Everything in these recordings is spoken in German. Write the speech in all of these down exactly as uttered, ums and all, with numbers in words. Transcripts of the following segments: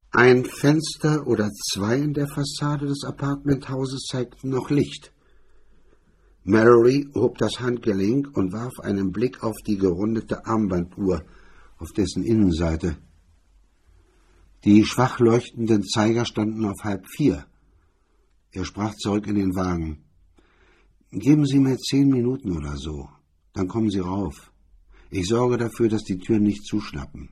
Ein Fenster oder zwei in der Fassade des Appartementhauses zeigten noch Licht. Mallory hob das Handgelenk und warf einen Blick auf die gerundete Armbanduhr auf dessen Innenseite. Die schwach leuchtenden Zeiger standen auf halb vier. Er sprach zurück in den Wagen. »Geben Sie mir zehn Minuten oder so, dann kommen Sie rauf. Ich sorge dafür, dass die Türen nicht zuschnappen.«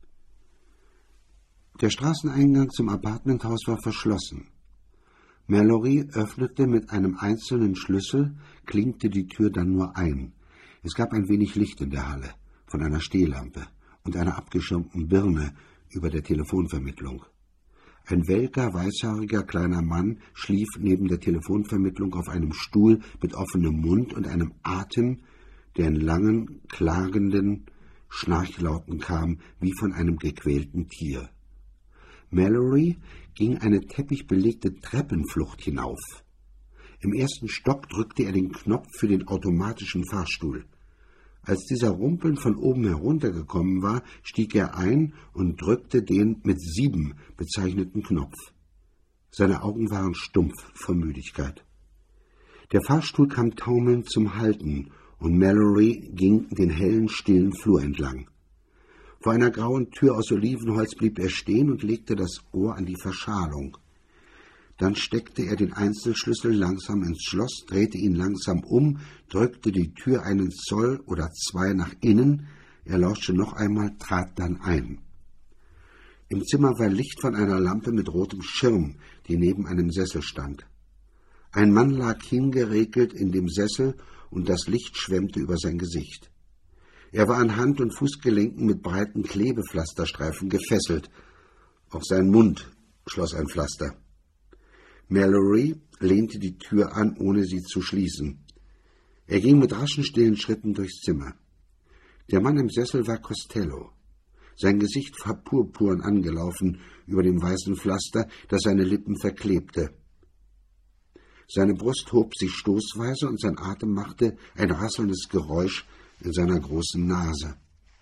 Der Straßeneingang zum Appartementhaus war verschlossen. Mallory öffnete mit einem einzelnen Schlüssel, klinkte die Tür dann nur ein. Es gab ein wenig Licht in der Halle, von einer Stehlampe und einer abgeschirmten Birne über der Telefonvermittlung. Ein welker, weißhaariger kleiner Mann schlief neben der Telefonvermittlung auf einem Stuhl mit offenem Mund und einem Atem, der in langen, klagenden Schnarchlauten kam, wie von einem gequälten Tier. Mallory ging eine teppichbelegte Treppenflucht hinauf. Im ersten Stock drückte er den Knopf für den automatischen Fahrstuhl. Als dieser rumpelnd von oben heruntergekommen war, stieg er ein und drückte den mit sieben bezeichneten Knopf. Seine Augen waren stumpf vor Müdigkeit. Der Fahrstuhl kam taumelnd zum Halten, und Mallory ging den hellen, stillen Flur entlang. Vor einer grauen Tür aus Olivenholz blieb er stehen und legte das Ohr an die Verschalung. Dann steckte er den Einzelschlüssel langsam ins Schloss, drehte ihn langsam um, drückte die Tür einen Zoll oder zwei nach innen, er lauschte noch einmal, trat dann ein. Im Zimmer war Licht von einer Lampe mit rotem Schirm, die neben einem Sessel stand. Ein Mann lag hingeregelt in dem Sessel und das Licht schwemmte über sein Gesicht. Er war an Hand- und Fußgelenken mit breiten Klebepflasterstreifen gefesselt. Auch sein Mund schloss ein Pflaster. Mallory lehnte die Tür an, ohne sie zu schließen. Er ging mit raschen, stillen Schritten durchs Zimmer. Der Mann im Sessel war Costello. Sein Gesicht war purpurn angelaufen über dem weißen Pflaster, das seine Lippen verklebte. Seine Brust hob sich stoßweise und sein Atem machte ein rasselndes Geräusch in seiner großen Nase.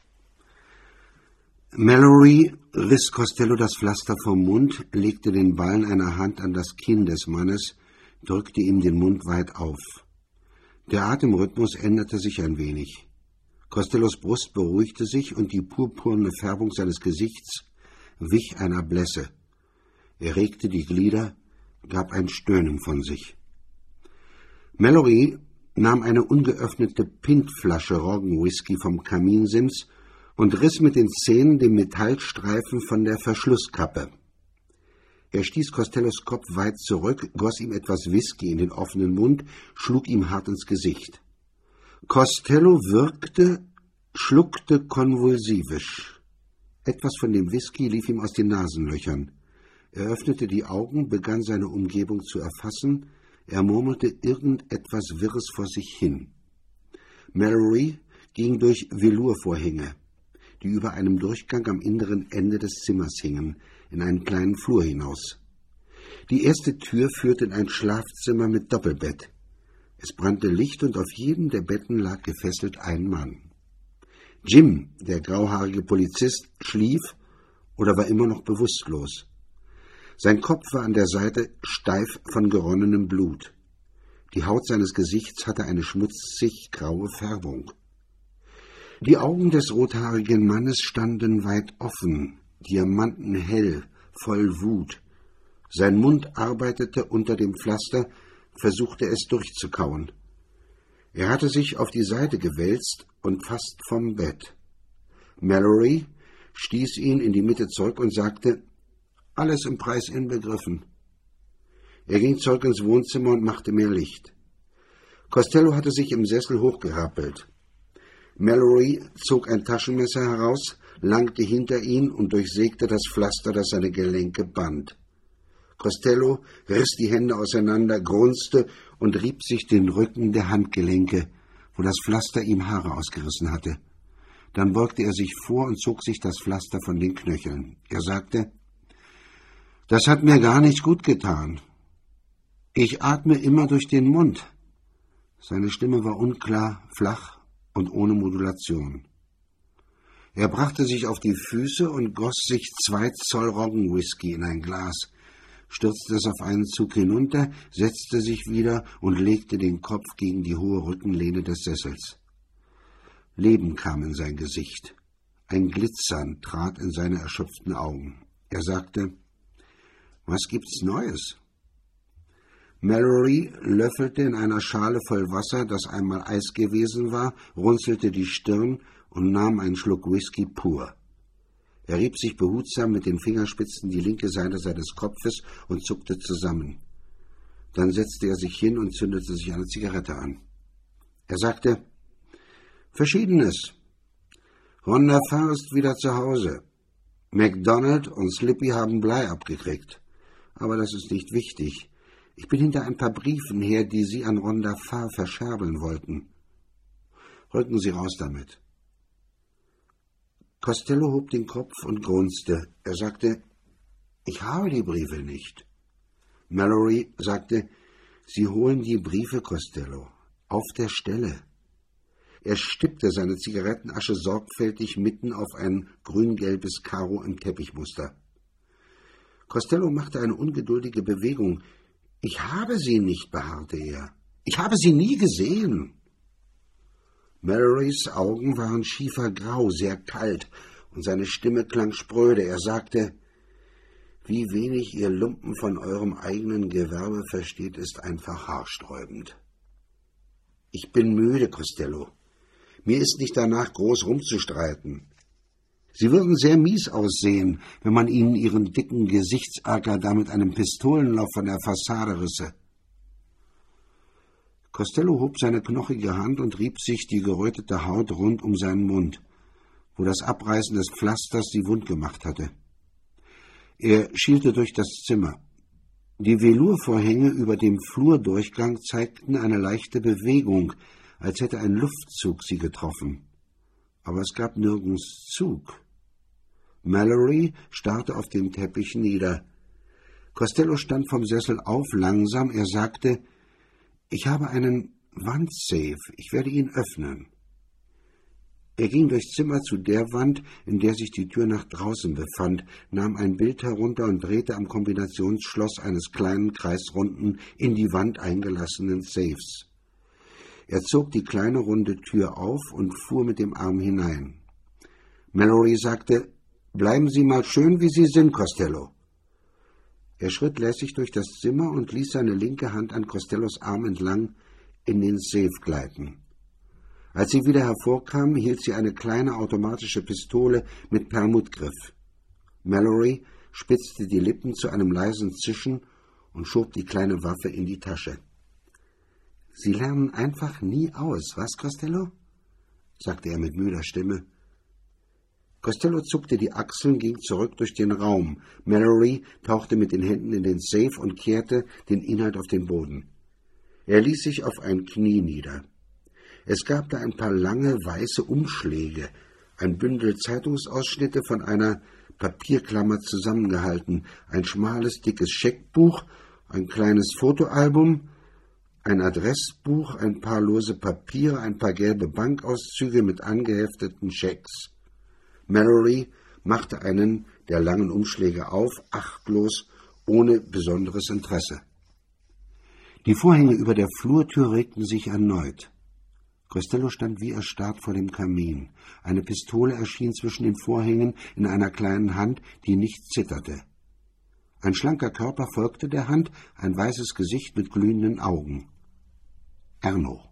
Mallory riss Costello das Pflaster vom Mund, legte den Ballen einer Hand an das Kinn des Mannes, drückte ihm den Mund weit auf. Der Atemrhythmus änderte sich ein wenig. Costellos Brust beruhigte sich und die purpurne Färbung seines Gesichts wich einer Blässe. Er regte die Glieder, gab ein Stöhnen von sich. Mallory nahm eine ungeöffnete Pintflasche Roggenwhisky vom Kaminsims und riss mit den Zähnen den Metallstreifen von der Verschlusskappe. Er stieß Costellos Kopf weit zurück, goss ihm etwas Whisky in den offenen Mund, schlug ihm hart ins Gesicht. Costello würgte, schluckte konvulsivisch. Etwas von dem Whisky lief ihm aus den Nasenlöchern. Er öffnete die Augen, begann seine Umgebung zu erfassen. Er murmelte irgendetwas Wirres vor sich hin. Mallory ging durch Velourvorhänge, die über einem Durchgang am inneren Ende des Zimmers hingen, in einen kleinen Flur hinaus. Die erste Tür führte in ein Schlafzimmer mit Doppelbett. Es brannte Licht und auf jedem der Betten lag gefesselt ein Mann. Jim, der grauhaarige Polizist, schlief oder war immer noch bewusstlos. Sein Kopf war an der Seite steif von geronnenem Blut. Die Haut seines Gesichts hatte eine schmutzig graue Färbung. Die Augen des rothaarigen Mannes standen weit offen, diamantenhell, voll Wut. Sein Mund arbeitete unter dem Pflaster, versuchte es durchzukauen. Er hatte sich auf die Seite gewälzt und fast vom Bett. Mallory stieß ihn in die Mitte zurück und sagte, »Alles im Preis inbegriffen.« Er ging zurück ins Wohnzimmer und machte mehr Licht. Costello hatte sich im Sessel hochgerappelt. Mallory zog ein Taschenmesser heraus, langte hinter ihn und durchsägte das Pflaster, das seine Gelenke band. Costello riss die Hände auseinander, grunzte und rieb sich den Rücken der Handgelenke, wo das Pflaster ihm Haare ausgerissen hatte. Dann beugte er sich vor und zog sich das Pflaster von den Knöcheln. Er sagte, »Das hat mir gar nicht gut getan. Ich atme immer durch den Mund.« Seine Stimme war unklar, flach und ohne Modulation. Er brachte sich auf die Füße und goss sich zwei Zoll Roggenwhisky in ein Glas, stürzte es auf einen Zug hinunter, setzte sich wieder und legte den Kopf gegen die hohe Rückenlehne des Sessels. Leben kam in sein Gesicht. Ein Glitzern trat in seine erschöpften Augen. Er sagte: »Was gibt's Neues?« Mallory löffelte in einer Schale voll Wasser, das einmal Eis gewesen war, runzelte die Stirn und nahm einen Schluck Whisky pur. Er rieb sich behutsam mit den Fingerspitzen die linke Seite seines Kopfes und zuckte zusammen. Dann setzte er sich hin und zündete sich eine Zigarette an. Er sagte: »Verschiedenes. Rhonda Farr ist wieder zu Hause. MacDonald und Slippy haben Blei abgekriegt. Aber das ist nicht wichtig. Ich bin hinter ein paar Briefen her, die Sie an Rhonda Farr verscherbeln wollten. Rücken Sie raus damit.« Costello hob den Kopf und grunzte. Er sagte: »Ich habe die Briefe nicht.« Mallory sagte: »Sie holen die Briefe, Costello, auf der Stelle.« Er stippte seine Zigarettenasche sorgfältig mitten auf ein grün-gelbes Karo im Teppichmuster. Costello machte eine ungeduldige Bewegung. »Ich habe sie nicht«, beharrte er. »Ich habe sie nie gesehen.« Mallorys Augen waren schiefergrau, sehr kalt, und seine Stimme klang spröde. Er sagte: »Wie wenig ihr Lumpen von eurem eigenen Gewerbe versteht, ist einfach haarsträubend. Ich bin müde, Costello. Mir ist nicht danach, groß rumzustreiten. Sie würden sehr mies aussehen, wenn man ihnen ihren dicken Gesichtserker da mit einem Pistolenlauf von der Fassade risse.« Costello hob seine knochige Hand und rieb sich die gerötete Haut rund um seinen Mund, wo das Abreißen des Pflasters sie wund gemacht hatte. Er schielte durch das Zimmer. Die Velurvorhänge über dem Flurdurchgang zeigten eine leichte Bewegung, als hätte ein Luftzug sie getroffen. Aber es gab nirgends Zug. Mallory starrte auf den Teppich nieder. Costello stand vom Sessel auf, langsam. Er sagte: »Ich habe einen Wandsafe. Ich werde ihn öffnen.« Er ging durchs Zimmer zu der Wand, in der sich die Tür nach draußen befand, nahm ein Bild herunter und drehte am Kombinationsschloss eines kleinen, kreisrunden, in die Wand eingelassenen Safes. Er zog die kleine, runde Tür auf und fuhr mit dem Arm hinein. Mallory sagte: »Bleiben Sie mal schön, wie Sie sind, Costello.« Er schritt lässig durch das Zimmer und ließ seine linke Hand an Costellos Arm entlang in den Safe gleiten. Als sie wieder hervorkam, hielt sie eine kleine automatische Pistole mit Perlmuttgriff. Mallory spitzte die Lippen zu einem leisen Zischen und schob die kleine Waffe in die Tasche. »Sie lernen einfach nie aus, was, Costello?« sagte er mit müder Stimme. Costello zuckte die Achseln, ging zurück durch den Raum. Mallory tauchte mit den Händen in den Safe und kehrte den Inhalt auf den Boden. Er ließ sich auf ein Knie nieder. Es gab da ein paar lange, weiße Umschläge, ein Bündel Zeitungsausschnitte von einer Papierklammer zusammengehalten, ein schmales, dickes Scheckbuch, ein kleines Fotoalbum, ein Adressbuch, ein paar lose Papiere, ein paar gelbe Bankauszüge mit angehefteten Schecks. Mallory machte einen der langen Umschläge auf, achtlos, ohne besonderes Interesse. Die Vorhänge über der Flurtür regten sich erneut. Costello stand wie erstarrt vor dem Kamin. Eine Pistole erschien zwischen den Vorhängen in einer kleinen Hand, die nicht zitterte. Ein schlanker Körper folgte der Hand, ein weißes Gesicht mit glühenden Augen. Erno.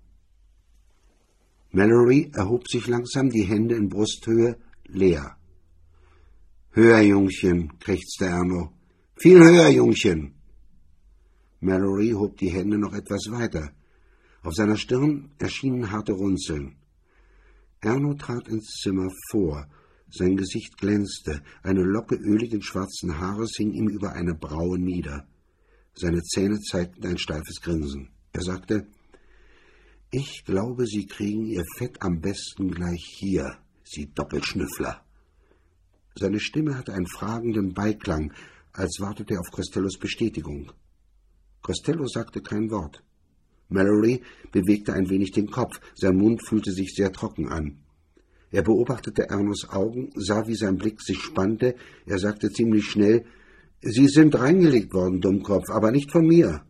Mallory erhob sich langsam, die Hände in Brusthöhe, leer. »Höher, Jungchen«, krächzte Erno. »Viel höher, Jungchen!« Mallory hob die Hände noch etwas weiter. Auf seiner Stirn erschienen harte Runzeln. Erno trat ins Zimmer vor. Sein Gesicht glänzte. Eine Locke öligen schwarzen Haares hing ihm über eine Braue nieder. Seine Zähne zeigten ein steifes Grinsen. Er sagte: »Ich glaube, Sie kriegen Ihr Fett am besten gleich hier, Sie Doppelschnüffler.« Seine Stimme hatte einen fragenden Beiklang, als wartete er auf Costellos Bestätigung. Costello sagte kein Wort. Mallory bewegte ein wenig den Kopf, sein Mund fühlte sich sehr trocken an. Er beobachtete Ernos Augen, sah, wie sein Blick sich spannte. Er sagte ziemlich schnell, »Sie sind reingelegt worden, Dummkopf, aber nicht von mir.«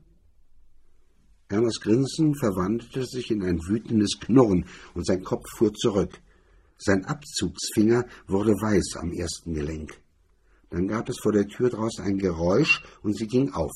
Ernos Grinsen verwandelte sich in ein wütendes Knurren und sein Kopf fuhr zurück. Sein Abzugsfinger wurde weiß am ersten Gelenk. Dann gab es vor der Tür draußen ein Geräusch und sie ging auf.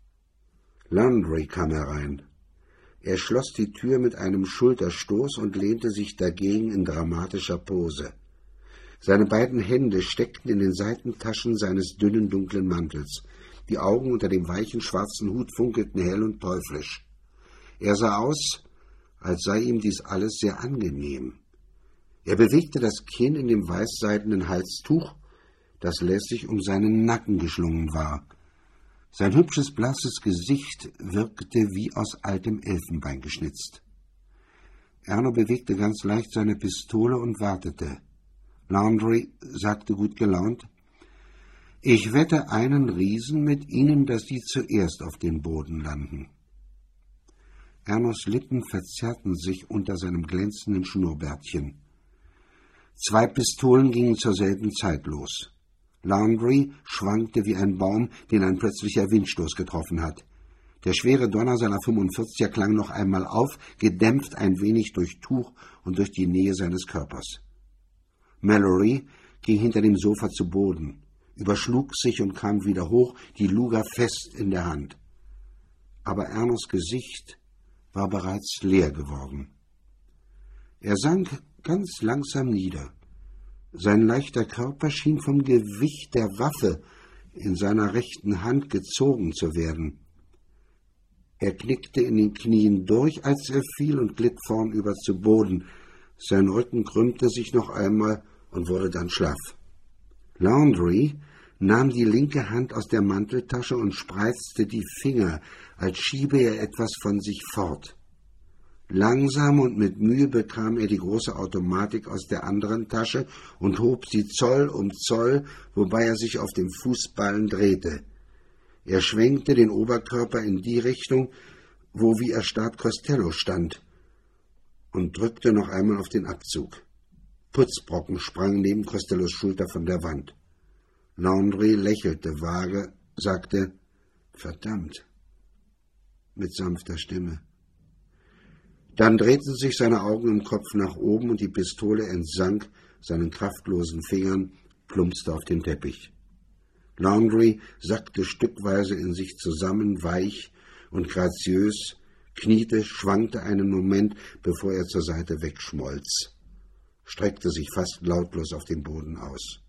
Landry kam herein. Er schloss die Tür mit einem Schulterstoß und lehnte sich dagegen in dramatischer Pose. Seine beiden Hände steckten in den Seitentaschen seines dünnen, dunklen Mantels. Die Augen unter dem weichen, schwarzen Hut funkelten hell und teuflisch. Er sah aus, als sei ihm dies alles sehr angenehm. Er bewegte das Kinn in dem weißseidenen Halstuch, das lässig um seinen Nacken geschlungen war. Sein hübsches, blasses Gesicht wirkte wie aus altem Elfenbein geschnitzt. Erno bewegte ganz leicht seine Pistole und wartete. Landry sagte gut gelaunt, »Ich wette einen Riesen mit Ihnen, dass Sie zuerst auf den Boden landen.« Ernos Lippen verzerrten sich unter seinem glänzenden Schnurrbärtchen. Zwei Pistolen gingen zur selben Zeit los. Landry schwankte wie ein Baum, den ein plötzlicher Windstoß getroffen hat. Der schwere Donner seiner fünfundvierziger klang noch einmal auf, gedämpft ein wenig durch Tuch und durch die Nähe seines Körpers. Mallory ging hinter dem Sofa zu Boden, überschlug sich und kam wieder hoch, die Luger fest in der Hand. Aber Ernos Gesicht war bereits leer geworden. Er sank ganz langsam nieder. Sein leichter Körper schien vom Gewicht der Waffe in seiner rechten Hand gezogen zu werden. Er knickte in den Knien durch, als er fiel, und glitt vornüber zu Boden. Sein Rücken krümmte sich noch einmal und wurde dann schlaff. Landry nahm die linke Hand aus der Manteltasche und spreizte die Finger, als schiebe er etwas von sich fort. Langsam und mit Mühe bekam er die große Automatik aus der anderen Tasche und hob sie Zoll um Zoll, wobei er sich auf dem Fußballen drehte. Er schwenkte den Oberkörper in die Richtung, wo wie erstarrt Costello stand, und drückte noch einmal auf den Abzug. Putzbrocken sprang neben Costellos Schulter von der Wand. Landry lächelte vage, sagte, »Verdammt«, mit sanfter Stimme. Dann drehten sich seine Augen im Kopf nach oben und die Pistole entsank seinen kraftlosen Fingern, plumpste auf den Teppich. Landry sackte stückweise in sich zusammen, weich und graziös, kniete, schwankte einen Moment, bevor er zur Seite wegschmolz, streckte sich fast lautlos auf den Boden aus.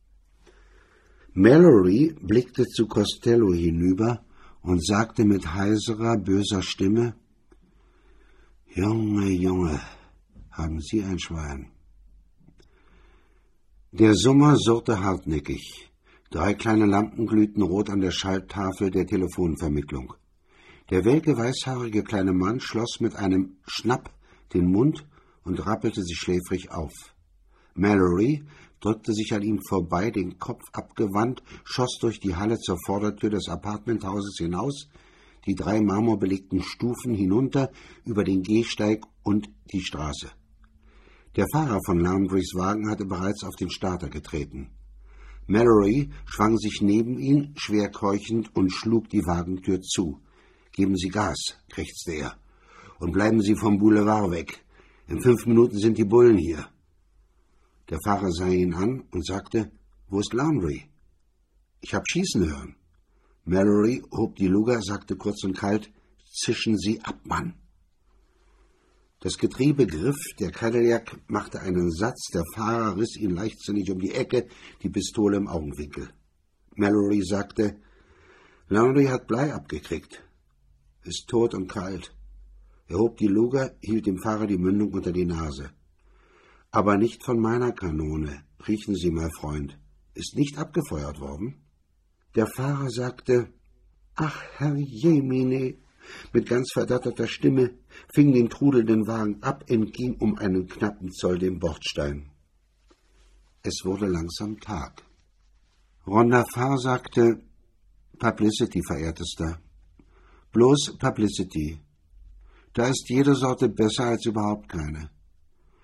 Mallory blickte zu Costello hinüber und sagte mit heiserer, böser Stimme, »Junge, Junge, haben Sie ein Schwein.« Der Summer surrte hartnäckig. Drei kleine Lampen glühten rot an der Schalttafel der Telefonvermittlung. Der welke, weißhaarige kleine Mann schloss mit einem Schnapp den Mund und rappelte sich schläfrig auf. Mallory drückte sich an ihm vorbei, den Kopf abgewandt, schoss durch die Halle zur Vordertür des Apartmenthauses hinaus, die drei marmorbelegten Stufen hinunter, über den Gehsteig und die Straße. Der Fahrer von Landrys Wagen hatte bereits auf den Starter getreten. Mallory schwang sich neben ihn, schwer keuchend, und schlug die Wagentür zu. »Geben Sie Gas«, krächzte er, »und bleiben Sie vom Boulevard weg. In fünf Minuten sind die Bullen hier.« Der Fahrer sah ihn an und sagte, »Wo ist Landry?« »Ich hab schießen hören.« Mallory hob die Luger, sagte kurz und kalt, »Zischen Sie ab, Mann!« Das Getriebe griff, der Cadillac machte einen Satz, der Fahrer riss ihn leichtsinnig um die Ecke, die Pistole im Augenwinkel. Mallory sagte, »Landry hat Blei abgekriegt. Ist tot und kalt.« Er hob die Luger, hielt dem Fahrer die Mündung unter die Nase. »Aber nicht von meiner Kanone. Riechen Sie mal, Freund. Ist nicht abgefeuert worden?« Der Fahrer sagte, »Ach, Herr Jemine«, mit ganz verdatterter Stimme, fing den trudelnden Wagen ab, entging um einen knappen Zoll dem Bordstein. Es wurde langsam Tag. Rhonda Farr sagte, »Publicity, Verehrtester. Bloß Publicity. Da ist jede Sorte besser als überhaupt keine.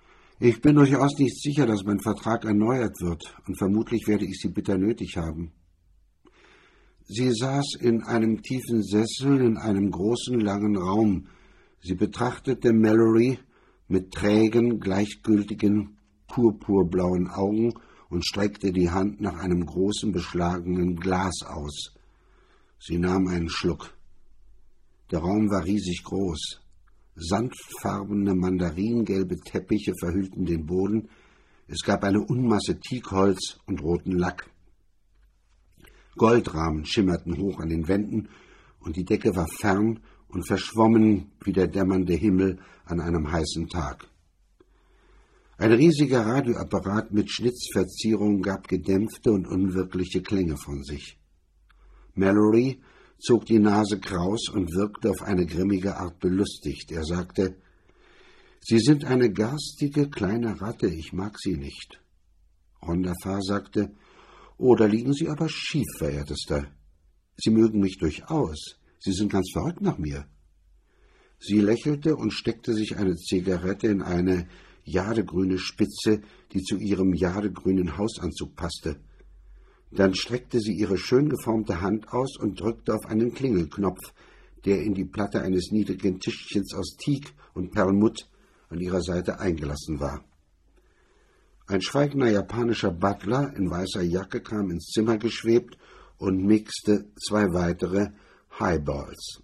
Ich bin durchaus nicht sicher, dass mein Vertrag erneuert wird, und vermutlich werde ich Sie bitter nötig haben. Sie saß in einem tiefen Sessel in einem großen, langen Raum. Sie betrachtete Mallory mit trägen, gleichgültigen, purpurblauen Augen und streckte die Hand nach einem großen, beschlagenen Glas aus. Sie nahm einen Schluck. Der Raum war riesig groß. Sandfarbene, mandaringelbe Teppiche verhüllten den Boden. Es gab eine Unmasse Teakholz und roten Lack. Goldrahmen schimmerten hoch an den Wänden, und die Decke war fern und verschwommen wie der dämmernde Himmel an einem heißen Tag. Ein riesiger Radioapparat mit Schnitzverzierung gab gedämpfte und unwirkliche Klänge von sich. Mallory zog die Nase kraus und wirkte auf eine grimmige Art belustigt. Er sagte, »Sie sind eine garstige kleine Ratte, ich mag Sie nicht.« Rhonda Farr sagte, »Oh, da liegen Sie aber schief, verehrtester. Sie mögen mich durchaus. Sie sind ganz verrückt nach mir.« Sie lächelte und steckte sich eine Zigarette in eine jadegrüne Spitze, die zu ihrem jadegrünen Hausanzug passte. Dann streckte sie ihre schön geformte Hand aus und drückte auf einen Klingelknopf, der in die Platte eines niedrigen Tischchens aus Teak und Perlmutt an ihrer Seite eingelassen war. Ein schweigender japanischer Butler in weißer Jacke kam ins Zimmer geschwebt und mixte zwei weitere Highballs.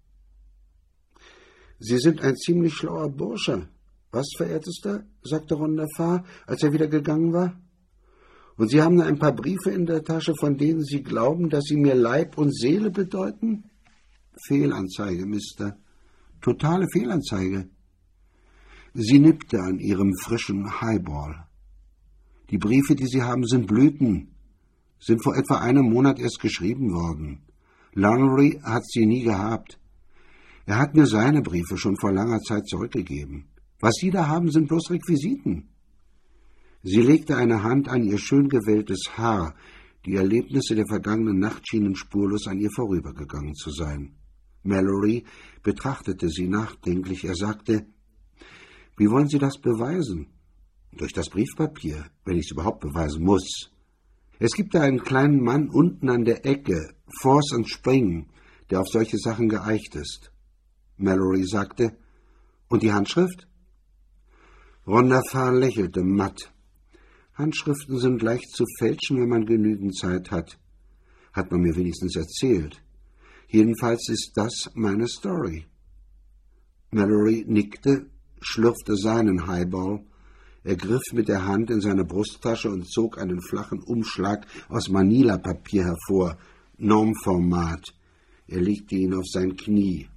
»Sie sind ein ziemlich schlauer Bursche. Was, verehrtester?« sagte Rhonda Farr, als er wieder gegangen war. »Und Sie haben ein paar Briefe in der Tasche, von denen Sie glauben, dass sie mir Leib und Seele bedeuten?« »Fehlanzeige, Mister. Totale Fehlanzeige.« Sie nippte an ihrem frischen Highball. »Die Briefe, die Sie haben, sind Blüten, sind vor etwa einem Monat erst geschrieben worden. Lowry hat sie nie gehabt. Er hat mir seine Briefe schon vor langer Zeit zurückgegeben. Was Sie da haben, sind bloß Requisiten.« Sie legte eine Hand an ihr schön gewelltes Haar. Die Erlebnisse der vergangenen Nacht schienen spurlos an ihr vorübergegangen zu sein. Mallory betrachtete sie nachdenklich. Er sagte, »Wie wollen Sie das beweisen?« »Durch das Briefpapier, wenn ich es überhaupt beweisen muss. Es gibt da einen kleinen Mann unten an der Ecke, Force and Spring, der auf solche Sachen geeicht ist.« Mallory sagte, »Und die Handschrift?« Rhonda Farr lächelte matt. »Handschriften sind leicht zu fälschen, wenn man genügend Zeit hat. Hat man mir wenigstens erzählt. Jedenfalls ist das meine Story.« Mallory nickte, schlürfte seinen Highball. Er griff mit der Hand in seine Brusttasche und zog einen flachen Umschlag aus Manila-Papier hervor, Normformat. Er legte ihn auf sein Knie.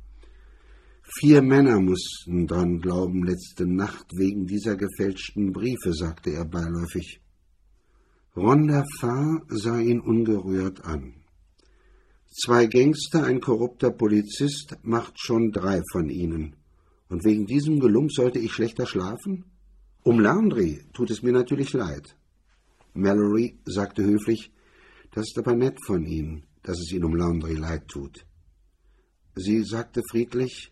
»Vier Männer mussten dran glauben letzte Nacht wegen dieser gefälschten Briefe«, sagte er beiläufig. Rhonda Farr sah ihn ungerührt an. »Zwei Gangster, ein korrupter Polizist, macht schon drei von ihnen. Und wegen diesem Gelump sollte ich schlechter schlafen? Um Landry tut es mir natürlich leid.« Mallory sagte höflich, »Das ist aber nett von Ihnen, dass es Ihnen um Landry leid tut.« Sie sagte friedlich,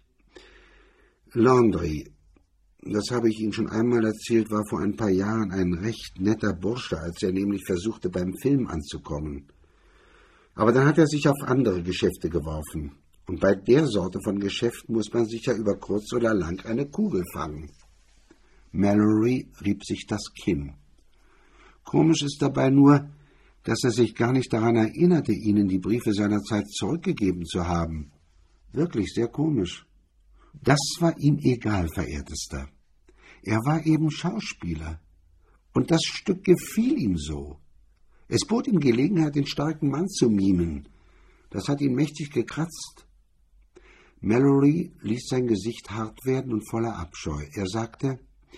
»Landry, das habe ich Ihnen schon einmal erzählt, war vor ein paar Jahren ein recht netter Bursche, als er nämlich versuchte, beim Film anzukommen. Aber dann hat er sich auf andere Geschäfte geworfen. Und bei der Sorte von Geschäften muss man sich ja über kurz oder lang eine Kugel fangen.« Mallory rieb sich das Kinn. Komisch ist dabei nur, dass er sich gar nicht daran erinnerte, Ihnen die Briefe seinerzeit zurückgegeben zu haben. Wirklich sehr komisch. Das war ihm egal, verehrtester. Er war eben Schauspieler. Und das Stück gefiel ihm so. Es bot ihm Gelegenheit, den starken Mann zu mimen. Das hat ihn mächtig gekratzt. Mallory ließ sein Gesicht hart werden und voller Abscheu. Er sagte,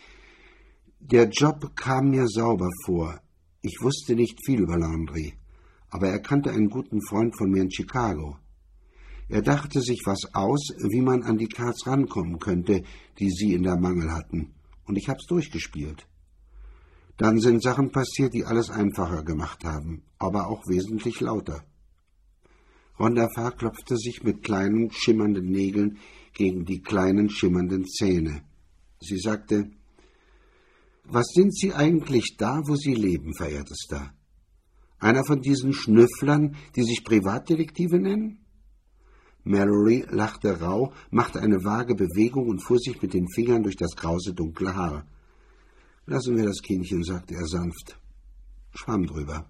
»Der Job kam mir sauber vor. Ich wusste nicht viel über Landry, aber er kannte einen guten Freund von mir in Chicago. Er dachte sich was aus, wie man an die Cards rankommen könnte, die Sie in der Mangel hatten, und ich hab's durchgespielt. Dann sind Sachen passiert, die alles einfacher gemacht haben, aber auch wesentlich lauter.« Rhonda Farr klopfte sich mit kleinen, schimmernden Nägeln gegen die kleinen, schimmernden Zähne. Sie sagte, Was sind Sie eigentlich da, wo Sie leben, verehrtester? Einer von diesen Schnüfflern, die sich Privatdetektive nennen? Mallory lachte rau, machte eine vage Bewegung und fuhr sich mit den Fingern durch das krause, dunkle Haar. »Lassen wir das Kindchen«, sagte er sanft. Schwamm drüber.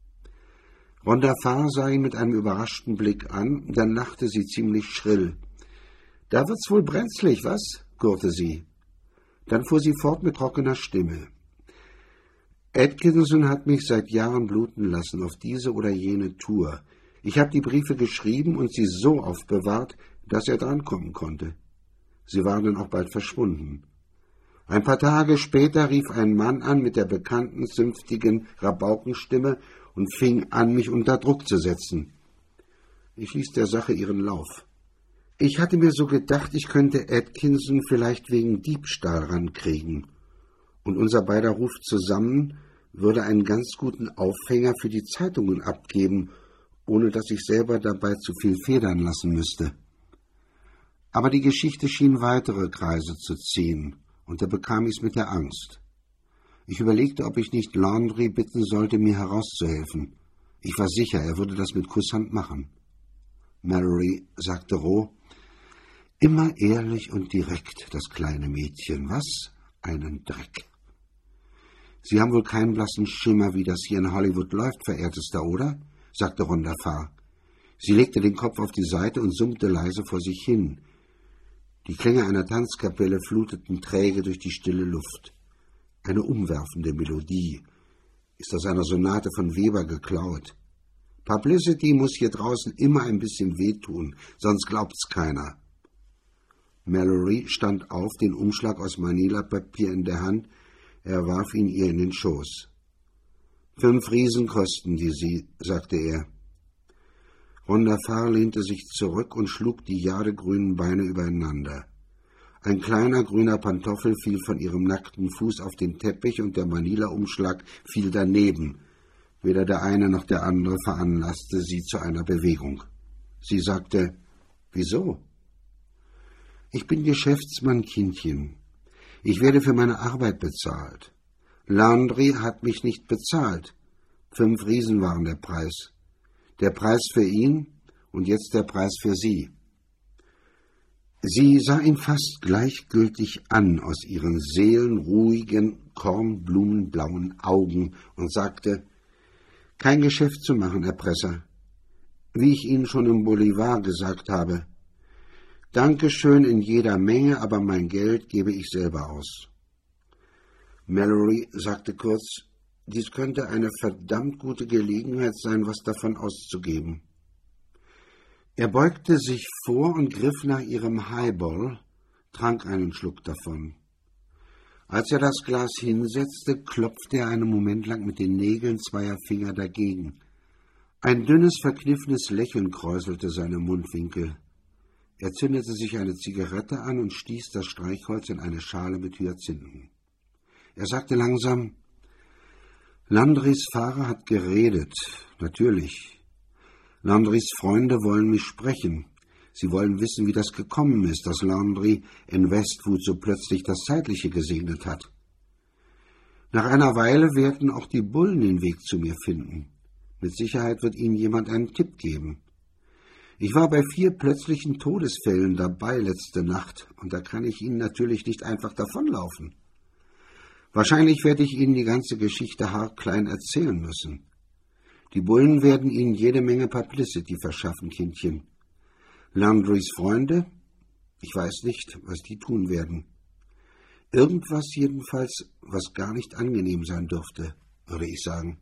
Rhonda Farr sah ihn mit einem überraschten Blick an, dann lachte sie ziemlich schrill. »Da wird's wohl brenzlig, was?« gurrte sie. Dann fuhr sie fort mit trockener Stimme. »Atkinson hat mich seit Jahren bluten lassen auf diese oder jene Tour. Ich habe die Briefe geschrieben und sie so aufbewahrt, dass er drankommen konnte. Sie waren dann auch bald verschwunden. Ein paar Tage später rief ein Mann an mit der bekannten, zünftigen Rabaukenstimme und fing an, mich unter Druck zu setzen. Ich ließ der Sache ihren Lauf. Ich hatte mir so gedacht, ich könnte Atkinson vielleicht wegen Diebstahl rankriegen. Und unser beider Ruf zusammen würde einen ganz guten Aufhänger für die Zeitungen abgeben, ohne dass ich selber dabei zu viel federn lassen müsste. Aber die Geschichte schien weitere Kreise zu ziehen, und da bekam ich's mit der Angst. Ich überlegte, ob ich nicht Landry bitten sollte, mir herauszuhelfen. Ich war sicher, er würde das mit Kusshand machen. Mallory sagte roh, »Immer ehrlich und direkt, das kleine Mädchen. Was? Einen Dreck.« »Sie haben wohl keinen blassen Schimmer, wie das hier in Hollywood läuft, verehrtester, oder?« sagte Rhonda Farr. Sie legte den Kopf auf die Seite und summte leise vor sich hin. Die Klänge einer Tanzkapelle fluteten träge durch die stille Luft. Eine umwerfende Melodie, ist aus einer Sonate von Weber geklaut. Publicity muss hier draußen immer ein bisschen wehtun, sonst glaubt's keiner. Mallory stand auf, den Umschlag aus Manila-Papier in der Hand. Er warf ihn ihr in den Schoß. »Fünf Riesen kosten die Sie«, sagte er. Rhonda Farr lehnte sich zurück und schlug die jadegrünen Beine übereinander. Ein kleiner grüner Pantoffel fiel von ihrem nackten Fuß auf den Teppich und der Manila-Umschlag fiel daneben. Weder der eine noch der andere veranlasste sie zu einer Bewegung. Sie sagte, »Wieso?« »Ich bin Geschäftsmann, Kindchen. Ich werde für meine Arbeit bezahlt. Landry hat mich nicht bezahlt. Fünf Riesen waren der Preis. Der Preis für ihn und jetzt der Preis für Sie.« Sie sah ihn fast gleichgültig an aus ihren seelenruhigen, kornblumenblauen Augen und sagte, »Kein Geschäft zu machen, Erpresser. Wie ich Ihnen schon im Bolivar gesagt habe. Dankeschön in jeder Menge, aber mein Geld gebe ich selber aus.« Mallory sagte kurz, dies könnte eine verdammt gute Gelegenheit sein, was davon auszugeben. Er beugte sich vor und griff nach ihrem Highball, trank einen Schluck davon. Als er das Glas hinsetzte, klopfte er einen Moment lang mit den Nägeln zweier Finger dagegen. Ein dünnes, verkniffenes Lächeln kräuselte seine Mundwinkel. Er zündete sich eine Zigarette an und stieß das Streichholz in eine Schale mit Hyazinthen. Er sagte langsam, »Landrys Fahrer hat geredet, natürlich. Landrys Freunde wollen mich sprechen. Sie wollen wissen, wie das gekommen ist, dass Landry in Westwood so plötzlich das Zeitliche gesegnet hat. Nach einer Weile werden auch die Bullen den Weg zu mir finden. Mit Sicherheit wird ihnen jemand einen Tipp geben. Ich war bei vier plötzlichen Todesfällen dabei letzte Nacht, und da kann ich Ihnen natürlich nicht einfach davonlaufen. Wahrscheinlich werde ich Ihnen die ganze Geschichte haarklein erzählen müssen. Die Bullen werden Ihnen jede Menge Publicity verschaffen, Kindchen. Landrys Freunde? Ich weiß nicht, was die tun werden. Irgendwas jedenfalls, was gar nicht angenehm sein dürfte, würde ich sagen.«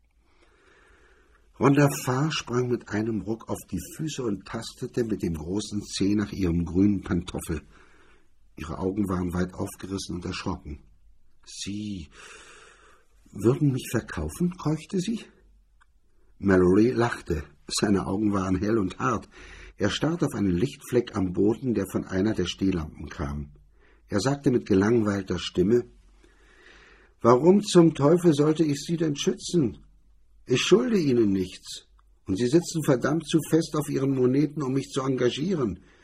Rhonda Farr sprang mit einem Ruck auf die Füße und tastete mit dem großen Zeh nach ihrem grünen Pantoffel. Ihre Augen waren weit aufgerissen und erschrocken. »Sie würden mich verkaufen?« keuchte sie. Mallory lachte. Seine Augen waren hell und hart. Er starrte auf einen Lichtfleck am Boden, der von einer der Stehlampen kam. Er sagte mit gelangweilter Stimme, »Warum zum Teufel sollte ich Sie denn schützen? Ich schulde Ihnen nichts, und Sie sitzen verdammt zu fest auf Ihren Moneten, um mich zu engagieren.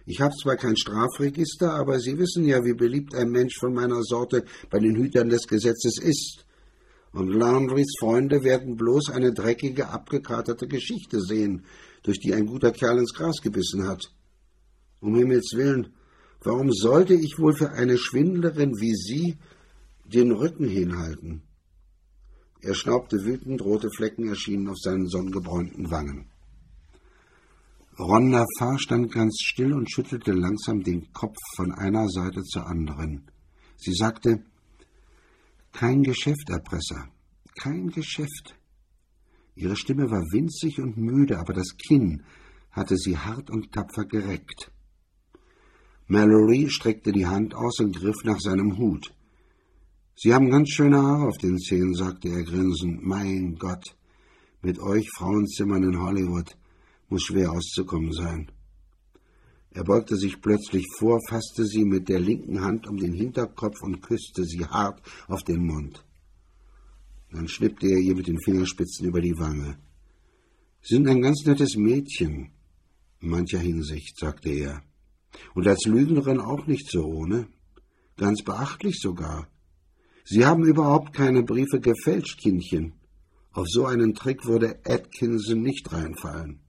Ich habe zwar kein Strafregister, aber Sie wissen ja, wie beliebt ein Mensch von meiner Sorte bei den Hütern des Gesetzes ist. Und Landrys Freunde werden bloß eine dreckige, abgekaterte Geschichte sehen, durch die ein guter Kerl ins Gras gebissen hat. Um Himmels willen, warum sollte ich wohl für eine Schwindlerin wie Sie den Rücken hinhalten? Er schnaubte wütend, rote Flecken erschienen auf seinen sonnengebräunten Wangen. Rhonda Farr stand ganz still und schüttelte langsam den Kopf von einer Seite zur anderen. Sie sagte, »Kein Geschäft, Erpresser, kein Geschäft.« Ihre Stimme war winzig und müde, aber das Kinn hatte sie hart und tapfer gereckt. Mallory streckte die Hand aus und griff nach seinem Hut. »Sie haben ganz schöne Haare auf den Zähnen«, sagte er grinsend. »Mein Gott, mit euch Frauenzimmern in Hollywood muss schwer auszukommen sein.« Er beugte sich plötzlich vor, fasste sie mit der linken Hand um den Hinterkopf und küsste sie hart auf den Mund. Dann schnippte er ihr mit den Fingerspitzen über die Wange. »Sie sind ein ganz nettes Mädchen, in mancher Hinsicht«, sagte er. »Und als Lügnerin auch nicht so ohne. Ganz beachtlich sogar. Sie haben überhaupt keine Briefe gefälscht, Kindchen. Auf so einen Trick würde Atkinson nicht reinfallen.«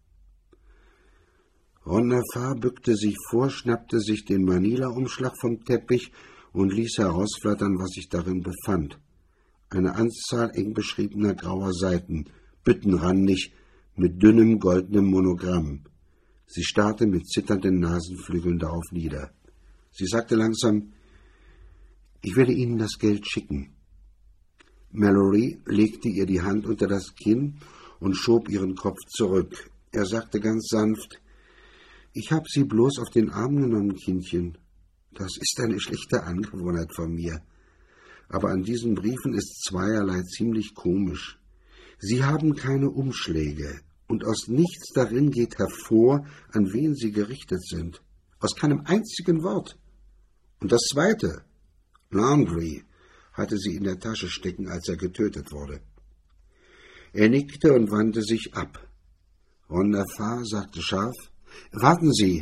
Rhonda Farr bückte sich vor, schnappte sich den Manila-Umschlag vom Teppich und ließ herausflattern, was sich darin befand. Eine Anzahl eng beschriebener grauer Seiten, büttenrandig, mit dünnem goldenem Monogramm. Sie starrte mit zitternden Nasenflügeln darauf nieder. Sie sagte langsam, »Ich werde Ihnen das Geld schicken.« Mallory legte ihr die Hand unter das Kinn und schob ihren Kopf zurück. Er sagte ganz sanft, »Ich habe Sie bloß auf den Arm genommen, Kindchen. Das ist eine schlechte Angewohnheit von mir. Aber an diesen Briefen ist zweierlei ziemlich komisch. Sie haben keine Umschläge, und aus nichts darin geht hervor, an wen sie gerichtet sind. Aus keinem einzigen Wort. Und das Zweite, Landry, hatte sie in der Tasche stecken, als er getötet wurde.« Er nickte und wandte sich ab. Rhonda Farr sagte scharf, »Warten Sie!«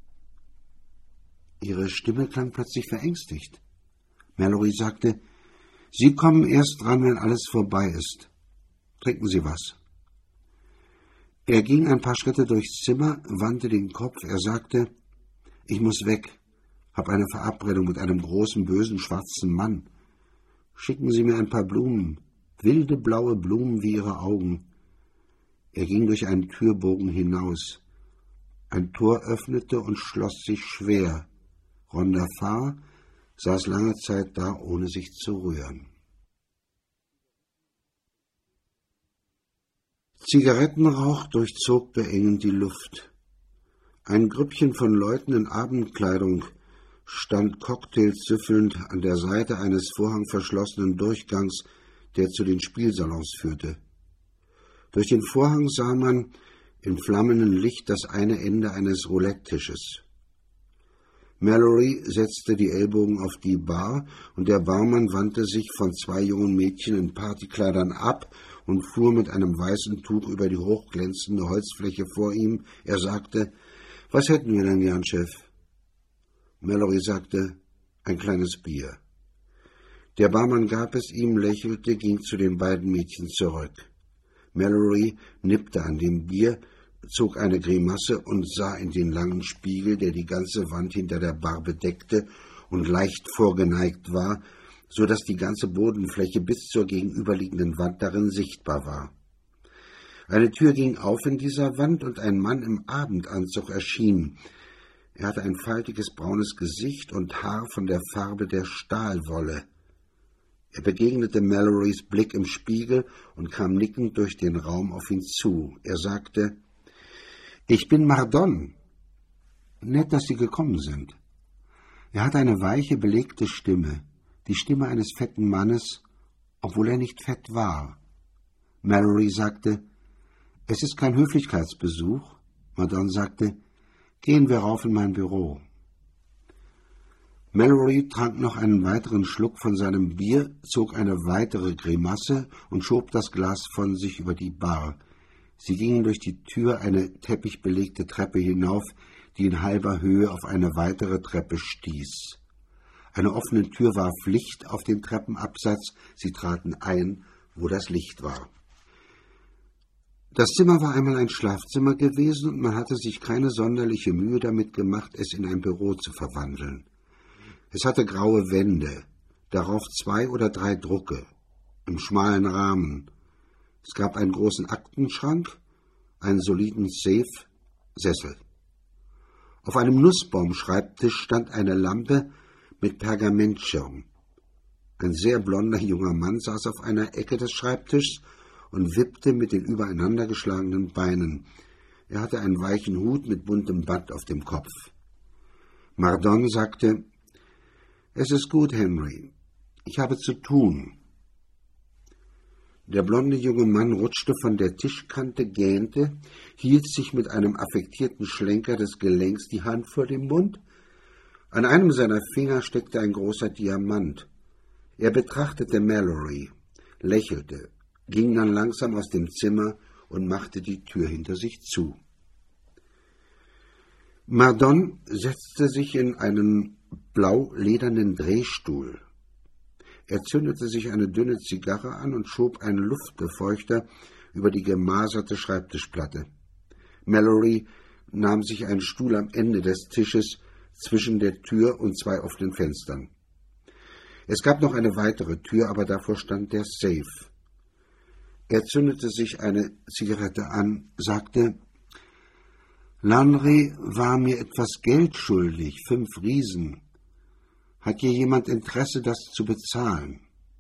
Ihre Stimme klang plötzlich verängstigt. Mallory sagte, »Sie kommen erst dran, wenn alles vorbei ist. Trinken Sie was.« Er ging ein paar Schritte durchs Zimmer, wandte den Kopf. Er sagte, »Ich muss weg, hab eine Verabredung mit einem großen, bösen, schwarzen Mann. Schicken Sie mir ein paar Blumen, wilde blaue Blumen wie Ihre Augen.« Er ging durch einen Türbogen hinaus. Ein Tor öffnete und schloss sich schwer. Rhonda Farr saß lange Zeit da, ohne sich zu rühren. Zigarettenrauch durchzog beengend die Luft. Ein Grüppchen von Leuten in Abendkleidung stand Cocktails süffelnd an der Seite eines vorhangverschlossenen Durchgangs, der zu den Spielsalons führte. Durch den Vorhang sah man im flammenden Licht das eine Ende eines Roulette-Tisches. Mallory setzte die Ellbogen auf die Bar, und der Barmann wandte sich von zwei jungen Mädchen in Partykleidern ab und fuhr mit einem weißen Tuch über die hochglänzende Holzfläche vor ihm. Er sagte, »Was hätten wir denn gern, Chef?« Mallory sagte, »Ein kleines Bier.« Der Barmann gab es ihm, lächelte, ging zu den beiden Mädchen zurück. Mallory nippte an dem Bier, zog eine Grimasse und sah in den langen Spiegel, der die ganze Wand hinter der Bar bedeckte und leicht vorgeneigt war, so dass die ganze Bodenfläche bis zur gegenüberliegenden Wand darin sichtbar war. Eine Tür ging auf in dieser Wand, und ein Mann im Abendanzug erschien. Er hatte ein faltiges braunes Gesicht und Haar von der Farbe der Stahlwolle. Er begegnete Mallorys Blick im Spiegel und kam nickend durch den Raum auf ihn zu. Er sagte, »Ich bin Mardon. Nett, dass Sie gekommen sind.« Er hatte eine weiche, belegte Stimme, die Stimme eines fetten Mannes, obwohl er nicht fett war. Mallory sagte, »Es ist kein Höflichkeitsbesuch.« Mardon sagte, »Gehen wir rauf in mein Büro.« Mallory trank noch einen weiteren Schluck von seinem Bier, zog eine weitere Grimasse und schob das Glas von sich über die Bar. Sie gingen durch die Tür eine teppichbelegte Treppe hinauf, die in halber Höhe auf eine weitere Treppe stieß. Eine offene Tür warf Licht auf den Treppenabsatz. Sie traten ein, wo das Licht war. Das Zimmer war einmal ein Schlafzimmer gewesen, und man hatte sich keine sonderliche Mühe damit gemacht, es in ein Büro zu verwandeln. Es hatte graue Wände, darauf zwei oder drei Drucke, im schmalen Rahmen. Es gab einen großen Aktenschrank, einen soliden Safe, Sessel. Auf einem Nussbaumschreibtisch stand eine Lampe mit Pergamentschirm. Ein sehr blonder junger Mann saß auf einer Ecke des Schreibtischs und wippte mit den übereinandergeschlagenen Beinen. Er hatte einen weichen Hut mit buntem Band auf dem Kopf. Mardon sagte: »Es ist gut, Henry. Ich habe zu tun.« Der blonde junge Mann rutschte von der Tischkante, gähnte, hielt sich mit einem affektierten Schlenker des Gelenks die Hand vor dem Mund. An einem seiner Finger steckte ein großer Diamant. Er betrachtete Mallory, lächelte, ging dann langsam aus dem Zimmer und machte die Tür hinter sich zu. Mardon setzte sich in einen blau-ledernen Drehstuhl. Er zündete sich eine dünne Zigarre an und schob einen Luftbefeuchter über die gemaserte Schreibtischplatte. Mallory nahm sich einen Stuhl am Ende des Tisches zwischen der Tür und zwei offenen Fenstern. Es gab noch eine weitere Tür, aber davor stand der Safe. Er zündete sich eine Zigarette an, sagte: »Landry war mir etwas Geld schuldig, fünf Riesen. Hat hier jemand Interesse, das zu bezahlen?«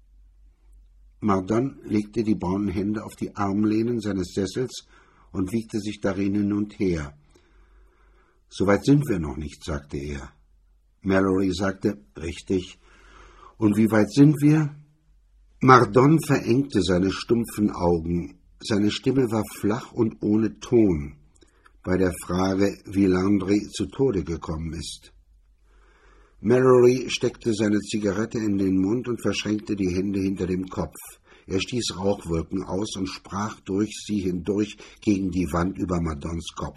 Mardon legte die braunen Hände auf die Armlehnen seines Sessels und wiegte sich darin hin und her. »So weit sind wir noch nicht«, sagte er. Mallory sagte: »Richtig. Und wie weit sind wir?« Mardon verengte seine stumpfen Augen. Seine Stimme war flach und ohne Ton bei der Frage, wie Landry zu Tode gekommen ist. Mallory steckte seine Zigarette in den Mund und verschränkte die Hände hinter dem Kopf. Er stieß Rauchwolken aus und sprach durch sie hindurch gegen die Wand über Mardons Kopf.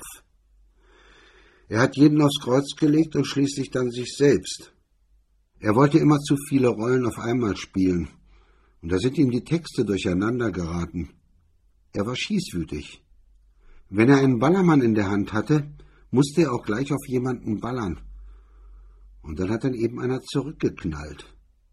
Er hat jeden aufs Kreuz gelegt und schließlich dann sich selbst. Er wollte immer zu viele Rollen auf einmal spielen, und da sind ihm die Texte durcheinander geraten. Er war schießwütig. Wenn er einen Ballermann in der Hand hatte, musste er auch gleich auf jemanden ballern. Und dann hat dann eben einer zurückgeknallt.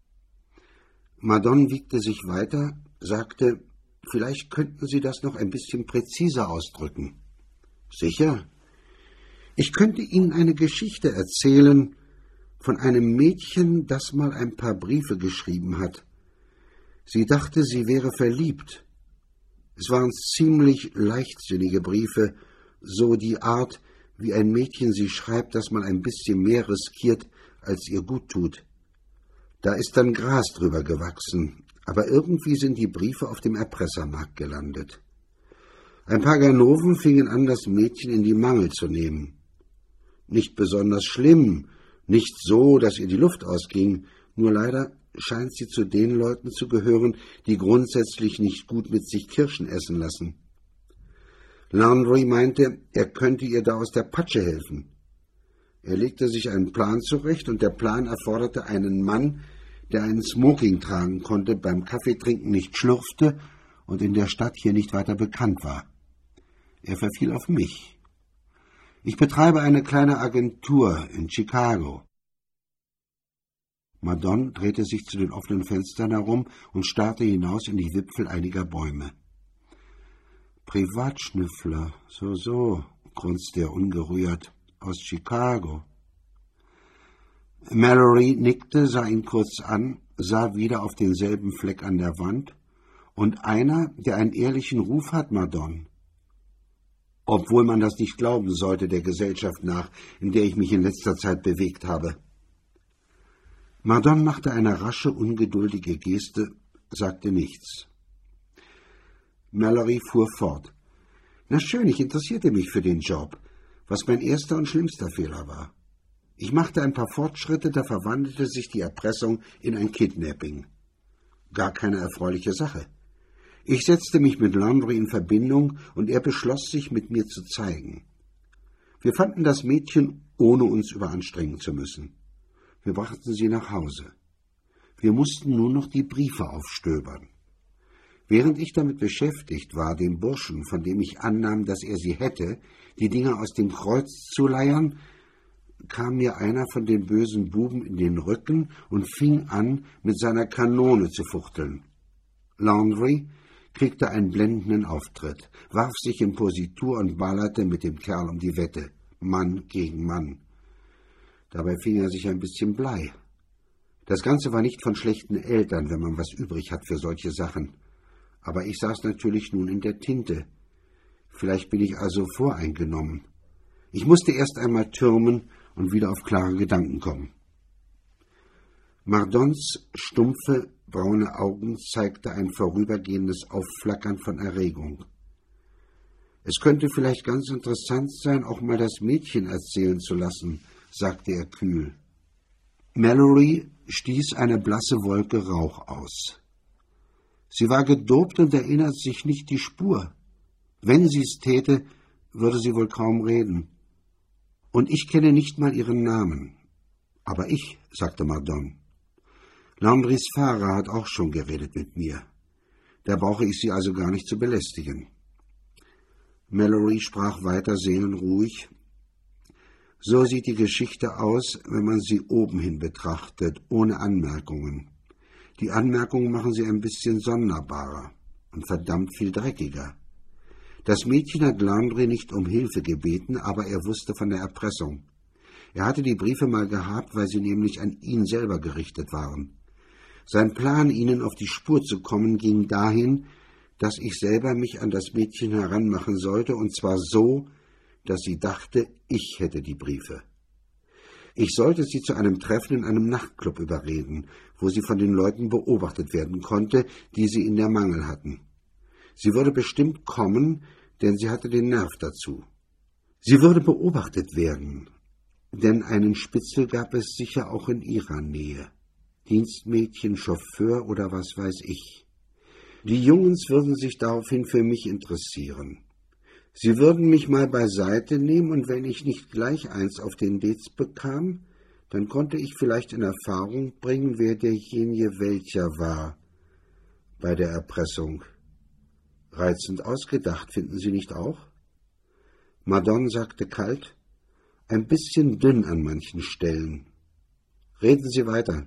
Mardon wiegte sich weiter, sagte: »Vielleicht könnten Sie das noch ein bisschen präziser ausdrücken.« »Sicher. Ich könnte Ihnen eine Geschichte erzählen von einem Mädchen, das mal ein paar Briefe geschrieben hat. Sie dachte, sie wäre verliebt. Es waren ziemlich leichtsinnige Briefe, so die Art, wie ein Mädchen sie schreibt, dass man ein bisschen mehr riskiert, als ihr gut tut. Da ist dann Gras drüber gewachsen, aber irgendwie sind die Briefe auf dem Erpressermarkt gelandet. Ein paar Ganoven fingen an, das Mädchen in die Mangel zu nehmen. Nicht besonders schlimm, nicht so, dass ihr die Luft ausging, nur leider scheint sie zu den Leuten zu gehören, die grundsätzlich nicht gut mit sich Kirschen essen lassen. Landry meinte, er könnte ihr da aus der Patsche helfen. Er legte sich einen Plan zurecht, und der Plan erforderte einen Mann, der einen Smoking tragen konnte, beim Kaffeetrinken nicht schlurfte und in der Stadt hier nicht weiter bekannt war. Er verfiel auf mich. Ich betreibe eine kleine Agentur in Chicago. Mardon drehte sich zu den offenen Fenstern herum und starrte hinaus in die Wipfel einiger Bäume. »Privatschnüffler, so, so«, grunzte er ungerührt, »aus Chicago.« Mallory nickte, sah ihn kurz an, sah wieder auf denselben Fleck an der Wand. »Und einer, der einen ehrlichen Ruf hat, Mardon.« »Obwohl man das nicht glauben sollte, der Gesellschaft nach, in der ich mich in letzter Zeit bewegt habe.« Mardon machte eine rasche, ungeduldige Geste, sagte nichts. Mallory fuhr fort. »Na schön, ich interessierte mich für den Job, was mein erster und schlimmster Fehler war. Ich machte ein paar Fortschritte, da verwandelte sich die Erpressung in ein Kidnapping. Gar keine erfreuliche Sache. Ich setzte mich mit Landry in Verbindung, und er beschloss, sich mit mir zu zeigen. Wir fanden das Mädchen, ohne uns überanstrengen zu müssen. Wir brachten sie nach Hause. Wir mussten nun noch die Briefe aufstöbern. Während ich damit beschäftigt war, dem Burschen, von dem ich annahm, dass er sie hätte, die Dinger aus dem Kreuz zu leiern, kam mir einer von den bösen Buben in den Rücken und fing an, mit seiner Kanone zu fuchteln. Landry kriegte einen blendenden Auftritt, warf sich in Positur und ballerte mit dem Kerl um die Wette, Mann gegen Mann. Dabei fing er sich ein bisschen Blei. Das Ganze war nicht von schlechten Eltern, wenn man was übrig hat für solche Sachen. Aber ich saß natürlich nun in der Tinte. Vielleicht bin ich also voreingenommen. Ich musste erst einmal türmen und wieder auf klare Gedanken kommen. Mardons stumpfe, braune Augen zeigte ein vorübergehendes Aufflackern von Erregung. »Es könnte vielleicht ganz interessant sein, auch mal das Mädchen erzählen zu lassen«, sagte er kühl. Mallory stieß eine blasse Wolke Rauch aus. Sie war gedopt und erinnert sich nicht die Spur. Wenn sie's täte, würde sie wohl kaum reden. Und ich kenne nicht mal ihren Namen. Aber ich, sagte Mardon. Landrys Fahrer hat auch schon geredet mit mir. Da brauche ich sie also gar nicht zu belästigen. Mallory sprach weiter seelenruhig. So sieht die Geschichte aus, wenn man sie oben hin betrachtet, ohne Anmerkungen. Die Anmerkungen machen sie ein bisschen sonderbarer und verdammt viel dreckiger. Das Mädchen hat Landry nicht um Hilfe gebeten, aber er wusste von der Erpressung. Er hatte die Briefe mal gehabt, weil sie nämlich an ihn selber gerichtet waren. Sein Plan, ihnen auf die Spur zu kommen, ging dahin, dass ich selber mich an das Mädchen heranmachen sollte, und zwar so, dass sie dachte, ich hätte die Briefe. Ich sollte sie zu einem Treffen in einem Nachtclub überreden, wo sie von den Leuten beobachtet werden konnte, die sie in der Mangel hatten. Sie würde bestimmt kommen, denn sie hatte den Nerv dazu. Sie würde beobachtet werden, denn einen Spitzel gab es sicher auch in ihrer Nähe. Dienstmädchen, Chauffeur oder was weiß ich. Die Jungens würden sich daraufhin für mich interessieren. Sie würden mich mal beiseite nehmen, und wenn ich nicht gleich eins auf den Dez bekam, dann konnte ich vielleicht in Erfahrung bringen, wer derjenige welcher war bei der Erpressung. Reizend ausgedacht, finden Sie nicht auch? Mardon sagte kalt, ein bisschen dünn an manchen Stellen. Reden Sie weiter.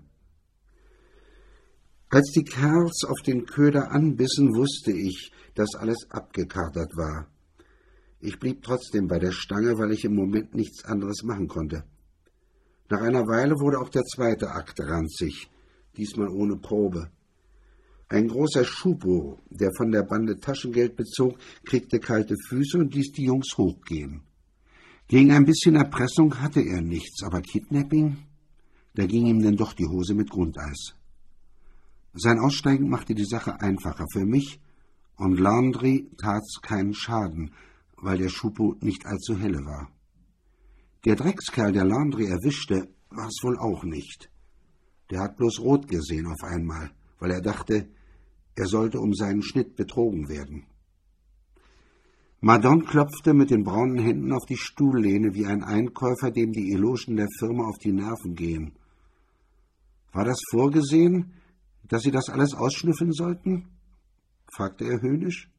Als die Kerls auf den Köder anbissen, wusste ich, dass alles abgekartet war. Ich blieb trotzdem bei der Stange, weil ich im Moment nichts anderes machen konnte. Nach einer Weile wurde auch der zweite Akt ranzig, diesmal ohne Probe. Ein großer Schupo, der von der Bande Taschengeld bezog, kriegte kalte Füße und ließ die Jungs hochgehen. Gegen ein bisschen Erpressung hatte er nichts, aber Kidnapping, da ging ihm denn doch die Hose mit Grundeis. Sein Aussteigen machte die Sache einfacher für mich, und Landry tat's keinen Schaden, weil der Schupo nicht allzu helle war. Der Dreckskerl, der Landry erwischte, war's wohl auch nicht. Der hat bloß rot gesehen auf einmal, weil er dachte, er sollte um seinen Schnitt betrogen werden. Mardon klopfte mit den braunen Händen auf die Stuhllehne wie ein Einkäufer, dem die Elogen der Firma auf die Nerven gehen. War das vorgesehen, dass Sie das alles ausschnüffeln sollten? Fragte er höhnisch.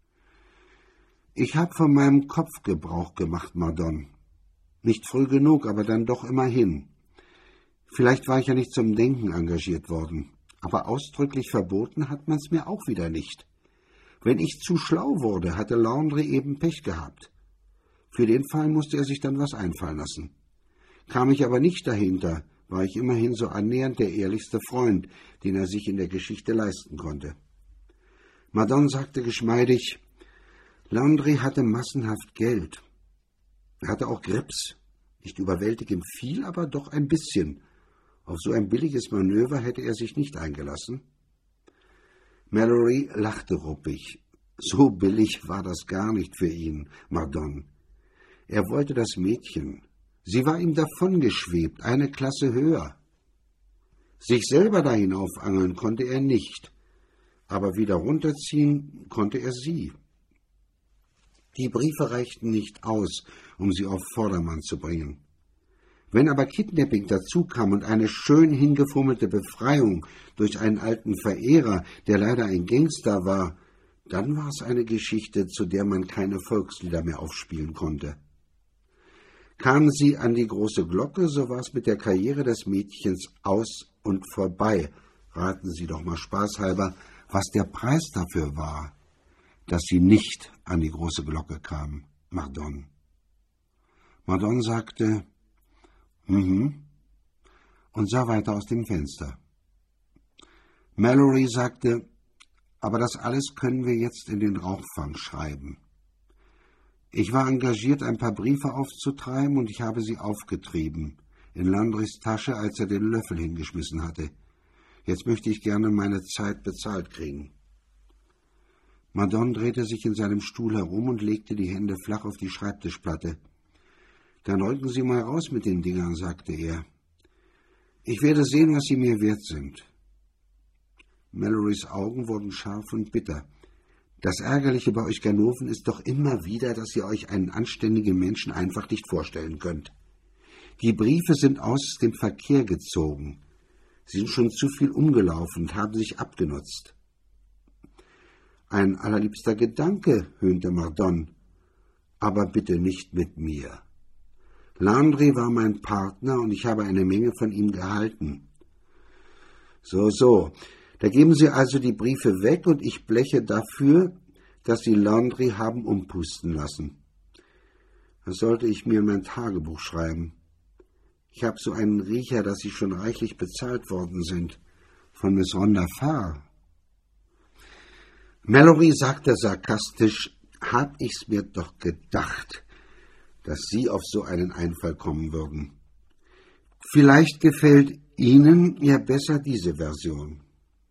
Ich hab von meinem Kopf Gebrauch gemacht, Mardon. Nicht früh genug, aber dann doch immerhin. Vielleicht war ich ja nicht zum Denken engagiert worden, aber ausdrücklich verboten hat man's mir auch wieder nicht. Wenn ich zu schlau wurde, hatte Landry eben Pech gehabt. Für den Fall musste er sich dann was einfallen lassen. Kam ich aber nicht dahinter, war ich immerhin so annähernd der ehrlichste Freund, den er sich in der Geschichte leisten konnte. Mardon sagte geschmeidig, Landry hatte massenhaft Geld. Er hatte auch Grips, nicht überwältigend viel, aber doch ein bisschen. Auf so ein billiges Manöver hätte er sich nicht eingelassen. Mallory lachte ruppig. So billig war das gar nicht für ihn, Mardon. Er wollte das Mädchen. Sie war ihm davongeschwebt, eine Klasse höher. Sich selber da hinaufangeln konnte er nicht, aber wieder runterziehen konnte er sie. Die Briefe reichten nicht aus, um sie auf Vordermann zu bringen. Wenn aber Kidnapping dazukam und eine schön hingefummelte Befreiung durch einen alten Verehrer, der leider ein Gangster war, dann war es eine Geschichte, zu der man keine Volkslieder mehr aufspielen konnte. Kamen sie an die große Glocke, so war es mit der Karriere des Mädchens aus und vorbei. Raten Sie doch mal spaßhalber, was der Preis dafür war, dass sie nicht an die große Glocke kam, Mardon. Mardon sagte, mhm, und sah weiter aus dem Fenster. Mallory sagte, aber das alles können wir jetzt in den Rauchfang schreiben. Ich war engagiert, ein paar Briefe aufzutreiben, und ich habe sie aufgetrieben, in Landrys Tasche, als er den Löffel hingeschmissen hatte. Jetzt möchte ich gerne meine Zeit bezahlt kriegen. Mardon drehte sich in seinem Stuhl herum und legte die Hände flach auf die Schreibtischplatte. »Dann rücken Sie mal raus mit den Dingern«, sagte er. »Ich werde sehen, was sie mir wert sind.« Mallorys Augen wurden scharf und bitter. »Das Ärgerliche bei euch Ganoven ist doch immer wieder, dass ihr euch einen anständigen Menschen einfach nicht vorstellen könnt. Die Briefe sind aus dem Verkehr gezogen. Sie sind schon zu viel umgelaufen und haben sich abgenutzt.« »Ein allerliebster Gedanke«, höhnte Mardon, »aber bitte nicht mit mir. Landry war mein Partner und ich habe eine Menge von ihm gehalten.« »So, so, da geben Sie also die Briefe weg und ich bleche dafür, dass Sie Landry haben umpusten lassen. Das sollte ich mir in mein Tagebuch schreiben. Ich habe so einen Riecher, dass Sie schon reichlich bezahlt worden sind. Von Miss Rhonda Farr.« Mallory sagte sarkastisch, »Hab ich's mir doch gedacht, dass Sie auf so einen Einfall kommen würden. Vielleicht gefällt Ihnen ja besser diese Version.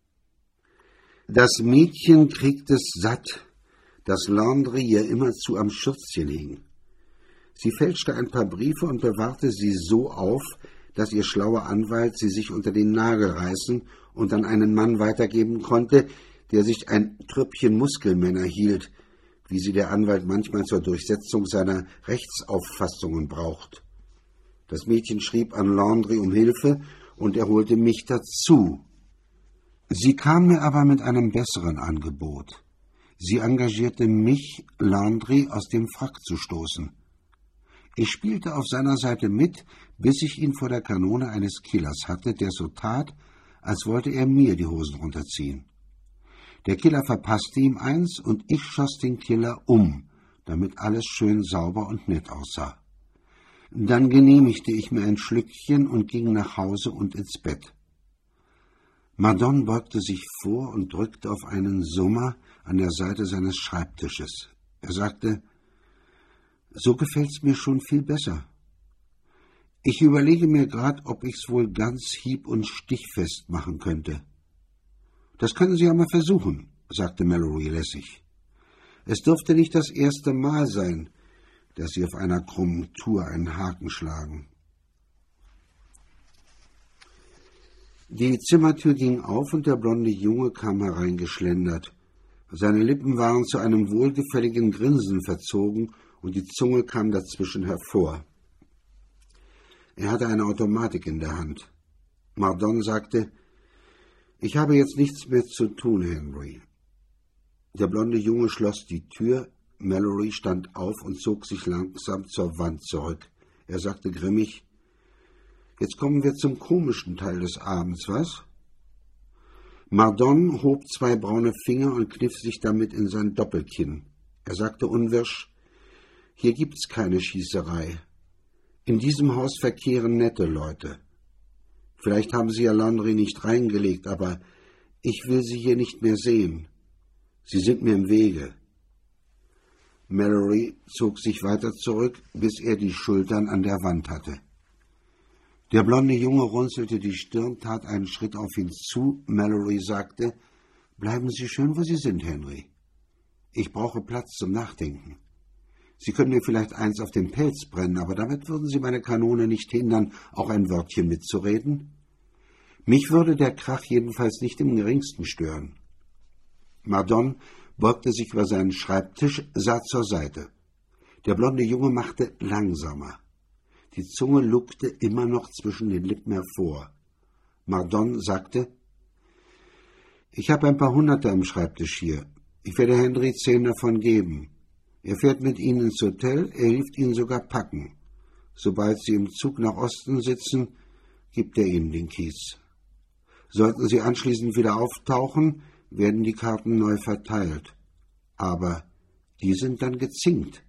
Das Mädchen kriegt es satt, dass Landry ihr immerzu am Schürzchen hing. Sie fälschte ein paar Briefe und bewahrte sie so auf, dass ihr schlauer Anwalt sie sich unter den Nagel reißen und an einen Mann weitergeben konnte, der sich ein Trüppchen Muskelmänner hielt, wie sie der Anwalt manchmal zur Durchsetzung seiner Rechtsauffassungen braucht. Das Mädchen schrieb an Landry um Hilfe und er holte mich dazu. Sie kam mir aber mit einem besseren Angebot. Sie engagierte mich, Landry aus dem Frack zu stoßen. Ich spielte auf seiner Seite mit, bis ich ihn vor der Kanone eines Killers hatte, der so tat, als wollte er mir die Hosen runterziehen. Der Killer verpasste ihm eins und ich schoss den Killer um, damit alles schön sauber und nett aussah. Dann genehmigte ich mir ein Schlückchen und ging nach Hause und ins Bett. Mardon beugte sich vor und drückte auf einen Summer an der Seite seines Schreibtisches. Er sagte, »So gefällt's mir schon viel besser. Ich überlege mir grad, ob ich's wohl ganz hieb- und stichfest machen könnte.« »Das können Sie ja mal versuchen«, sagte Mallory lässig. »Es dürfte nicht das erste Mal sein, dass Sie auf einer krummen Tour einen Haken schlagen.« Die Zimmertür ging auf und der blonde Junge kam hereingeschlendert. Seine Lippen waren zu einem wohlgefälligen Grinsen verzogen und die Zunge kam dazwischen hervor. Er hatte eine Automatik in der Hand. Mardon sagte, »Ich habe jetzt nichts mehr zu tun, Henry.« Der blonde Junge schloss die Tür, Mallory stand auf und zog sich langsam zur Wand zurück. Er sagte grimmig, »Jetzt kommen wir zum komischen Teil des Abends, was?« Mardon hob zwei braune Finger und kniff sich damit in sein Doppelkinn. Er sagte unwirsch, »Hier gibt's keine Schießerei. In diesem Haus verkehren nette Leute. Vielleicht haben Sie ja Landry nicht reingelegt, aber ich will Sie hier nicht mehr sehen. Sie sind mir im Wege.« Mallory zog sich weiter zurück, bis er die Schultern an der Wand hatte. Der blonde Junge runzelte die Stirn, tat einen Schritt auf ihn zu. Mallory sagte, »Bleiben Sie schön, wo Sie sind, Henry. Ich brauche Platz zum Nachdenken. Sie können mir vielleicht eins auf den Pelz brennen, aber damit würden Sie meine Kanone nicht hindern, auch ein Wörtchen mitzureden. Mich würde der Krach jedenfalls nicht im geringsten stören.« Mardon beugte sich über seinen Schreibtisch, sah zur Seite. Der blonde Junge machte langsamer. Die Zunge lugte immer noch zwischen den Lippen hervor. Mardon sagte: »Ich habe ein paar Hunderter im Schreibtisch hier. Ich werde Henry zehn davon geben. Er fährt mit Ihnen ins Hotel, er hilft Ihnen sogar packen. Sobald Sie im Zug nach Osten sitzen, gibt er Ihnen den Kies. Sollten Sie anschließend wieder auftauchen, werden die Karten neu verteilt. Aber die sind dann gezinkt.«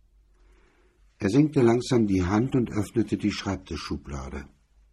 Er senkte langsam die Hand und öffnete die Schreibtischschublade.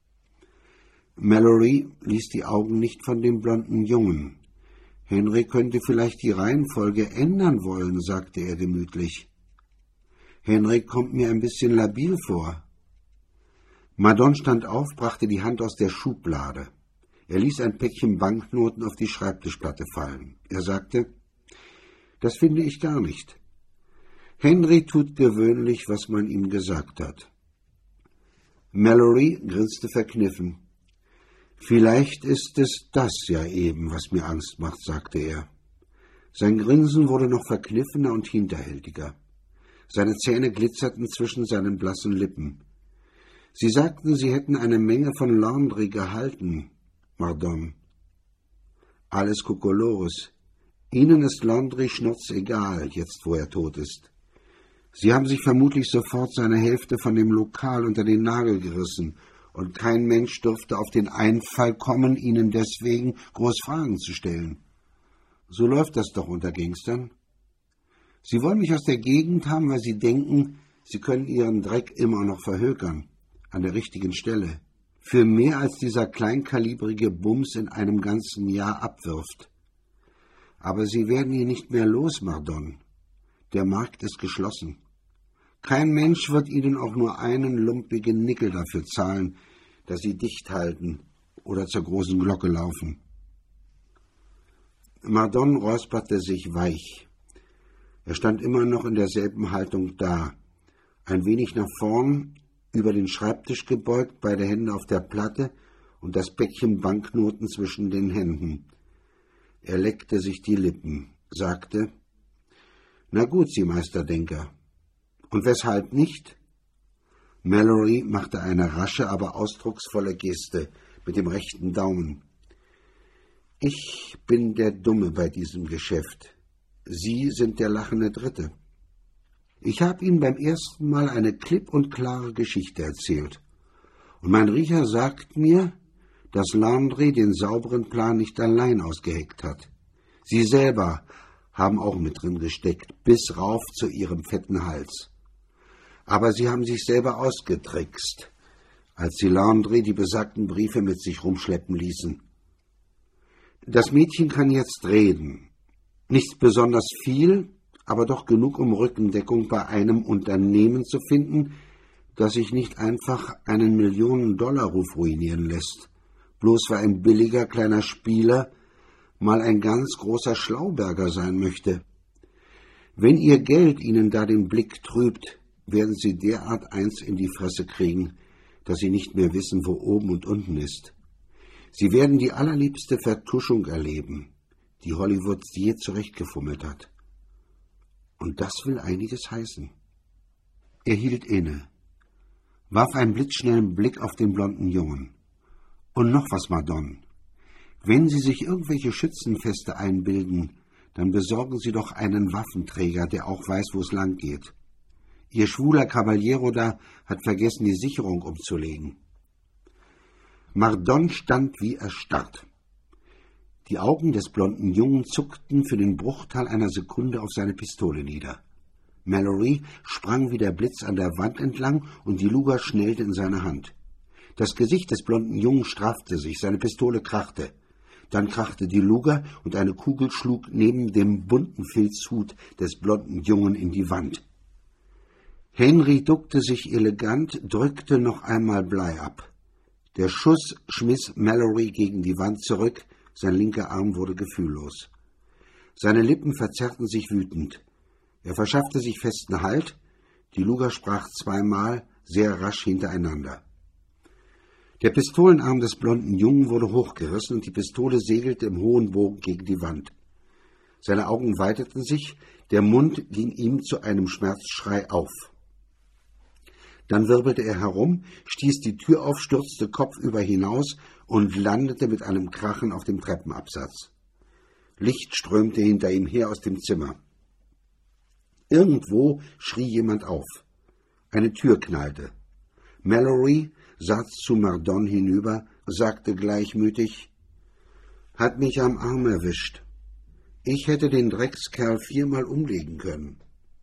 Mallory ließ die Augen nicht von dem blonden Jungen. »Henry könnte vielleicht die Reihenfolge ändern wollen«, sagte er gemütlich. »Henry kommt mir ein bisschen labil vor.« Mardon stand auf, brachte die Hand aus der Schublade. Er ließ ein Päckchen Banknoten auf die Schreibtischplatte fallen. Er sagte: »Das finde ich gar nicht. Henry tut gewöhnlich, was man ihm gesagt hat.« Mallory grinste verkniffen. »Vielleicht ist es das ja eben, was mir Angst macht«, sagte er. Sein Grinsen wurde noch verkniffener und hinterhältiger. Seine Zähne glitzerten zwischen seinen blassen Lippen. »Sie sagten, Sie hätten eine Menge von Landry gehalten, Mardon.« »Alles Kokolores. Ihnen ist Landry schnurzegal, jetzt wo er tot ist. Sie haben sich vermutlich sofort seine Hälfte von dem Lokal unter den Nagel gerissen, und kein Mensch dürfte auf den Einfall kommen, Ihnen deswegen groß Fragen zu stellen. So läuft das doch unter Gangstern. Sie wollen mich aus der Gegend haben, weil Sie denken, Sie können Ihren Dreck immer noch verhökern, an der richtigen Stelle, für mehr als dieser kleinkalibrige Bums in einem ganzen Jahr abwirft. Aber Sie werden ihn nicht mehr los, Mardon. Der Markt ist geschlossen. Kein Mensch wird Ihnen auch nur einen lumpigen Nickel dafür zahlen, dass Sie dicht halten oder zur großen Glocke laufen.« Mardon räusperte sich weich. Er stand immer noch in derselben Haltung da, ein wenig nach vorn, über den Schreibtisch gebeugt, beide Hände auf der Platte und das Päckchen Banknoten zwischen den Händen. Er leckte sich die Lippen, sagte: »Na gut, Sie Meisterdenker. Und weshalb nicht?« Mallory machte eine rasche, aber ausdrucksvolle Geste mit dem rechten Daumen. »Ich bin der Dumme bei diesem Geschäft. Sie sind der lachende Dritte. Ich habe Ihnen beim ersten Mal eine klipp und klare Geschichte erzählt. Und mein Riecher sagt mir, dass Landry den sauberen Plan nicht allein ausgeheckt hat. Sie selber haben auch mit drin gesteckt, bis rauf zu Ihrem fetten Hals. Aber Sie haben sich selber ausgetrickst, als Sie Landry die besagten Briefe mit sich rumschleppen ließen. Das Mädchen kann jetzt reden. Nicht besonders viel, aber doch genug, um Rückendeckung bei einem Unternehmen zu finden, das sich nicht einfach einen Millionen-Dollar-Ruf ruinieren lässt, bloß weil ein billiger kleiner Spieler mal ein ganz großer Schlauberger sein möchte. Wenn Ihr Geld Ihnen da den Blick trübt, werden Sie derart eins in die Fresse kriegen, dass Sie nicht mehr wissen, wo oben und unten ist. Sie werden die allerliebste Vertuschung erleben, die Hollywood je zurechtgefummelt hat. Und das will einiges heißen.« Er hielt inne, warf einen blitzschnellen Blick auf den blonden Jungen. »Und noch was, Mardon. Wenn Sie sich irgendwelche Schützenfeste einbilden, dann besorgen Sie doch einen Waffenträger, der auch weiß, wo es lang geht. Ihr schwuler Caballero da hat vergessen, die Sicherung umzulegen.« Mardon stand wie erstarrt. Die Augen des blonden Jungen zuckten für den Bruchteil einer Sekunde auf seine Pistole nieder. Mallory sprang wie der Blitz an der Wand entlang und die Luger schnellte in seine Hand. Das Gesicht des blonden Jungen straffte sich, seine Pistole krachte. Dann krachte die Luger und eine Kugel schlug neben dem bunten Filzhut des blonden Jungen in die Wand. Henry duckte sich elegant, drückte noch einmal Blei ab. Der Schuss schmiss Mallory gegen die Wand zurück, sein linker Arm wurde gefühllos. Seine Lippen verzerrten sich wütend. Er verschaffte sich festen Halt, die Luger sprach zweimal, sehr rasch hintereinander. Der Pistolenarm des blonden Jungen wurde hochgerissen und die Pistole segelte im hohen Bogen gegen die Wand. Seine Augen weiteten sich, Der Mund ging ihm zu einem Schmerzschrei auf. Dann wirbelte er herum, stieß die Tür auf, stürzte kopfüber hinaus und landete mit einem Krachen auf dem Treppenabsatz. Licht strömte hinter ihm her aus dem Zimmer. Irgendwo schrie jemand auf. Eine Tür knallte. Mallory sah zu Mardon hinüber, sagte gleichmütig: »Hat mich am Arm erwischt. Ich hätte den Dreckskerl viermal umlegen können.«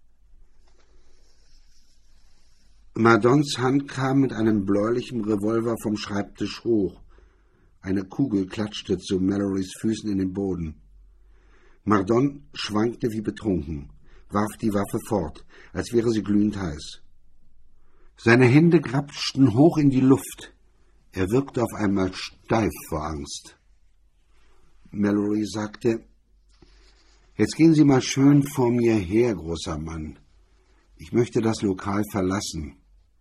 Mardons Hand kam mit einem bläulichen Revolver vom Schreibtisch hoch. Eine Kugel klatschte zu Mallorys Füßen in den Boden. Mardon schwankte wie betrunken, warf die Waffe fort, als wäre sie glühend heiß. Seine Hände grapschten hoch in die Luft. Er wirkte auf einmal steif vor Angst. Mallory sagte: »Jetzt gehen Sie mal schön vor mir her, großer Mann. Ich möchte das Lokal verlassen.«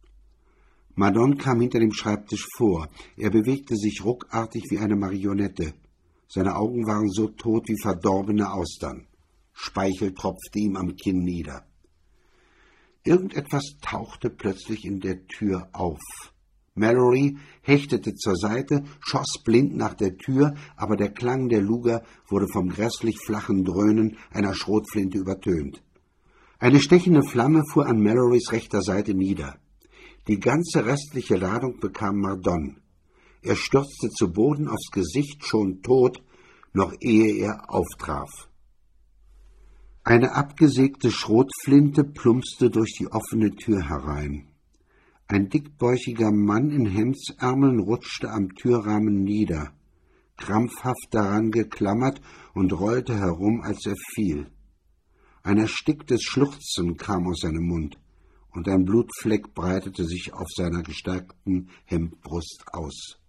Mardon kam hinter dem Schreibtisch vor. Er bewegte sich ruckartig wie eine Marionette. Seine Augen waren so tot wie verdorbene Austern. Speichel tropfte ihm am Kinn nieder. Irgendetwas tauchte plötzlich in der Tür auf. Mallory hechtete zur Seite, schoss blind nach der Tür, aber der Klang der Luger wurde vom grässlich flachen Dröhnen einer Schrotflinte übertönt. Eine stechende Flamme fuhr an Mallorys rechter Seite nieder. Die ganze restliche Ladung bekam Mardon. Er stürzte zu Boden aufs Gesicht, schon tot, noch ehe er auftraf. Eine abgesägte Schrotflinte plumpste durch die offene Tür herein. Ein dickbäuchiger Mann in Hemdsärmeln rutschte am Türrahmen nieder, krampfhaft daran geklammert und rollte herum, als er fiel. Ein ersticktes Schluchzen kam aus seinem Mund, und ein Blutfleck breitete sich auf seiner gestärkten Hemdbrust aus.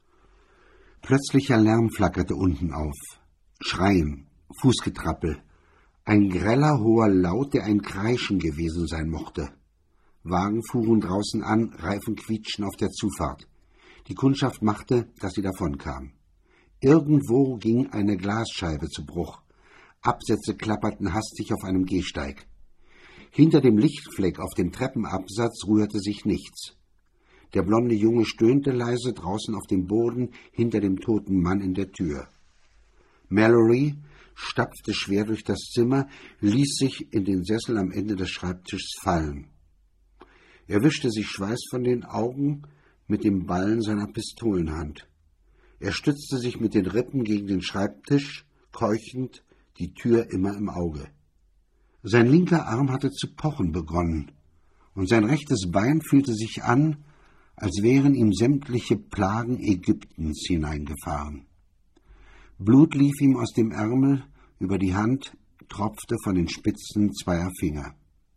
Plötzlicher Lärm flackerte unten auf. Schreien, Fußgetrappel, ein greller, hoher Laut, der ein Kreischen gewesen sein mochte. Wagen fuhren draußen an, Reifen quietschten auf der Zufahrt. Die Kundschaft machte, dass sie davonkam. Irgendwo ging eine Glasscheibe zu Bruch. Absätze klapperten hastig auf einem Gehsteig. Hinter dem Lichtfleck auf dem Treppenabsatz rührte sich nichts. Der blonde Junge stöhnte leise draußen auf dem Boden hinter dem toten Mann in der Tür. Mallory stapfte schwer durch das Zimmer, ließ sich in den Sessel am Ende des Schreibtischs fallen. Er wischte sich Schweiß von den Augen mit dem Ballen seiner Pistolenhand. Er stützte sich mit den Rippen gegen den Schreibtisch, keuchend, die Tür immer im Auge. Sein linker Arm hatte zu pochen begonnen, und sein rechtes Bein fühlte sich an, als wären ihm sämtliche Plagen Ägyptens hineingefahren. Blut lief ihm aus dem Ärmel über die Hand, tropfte von den Spitzen zweier Finger.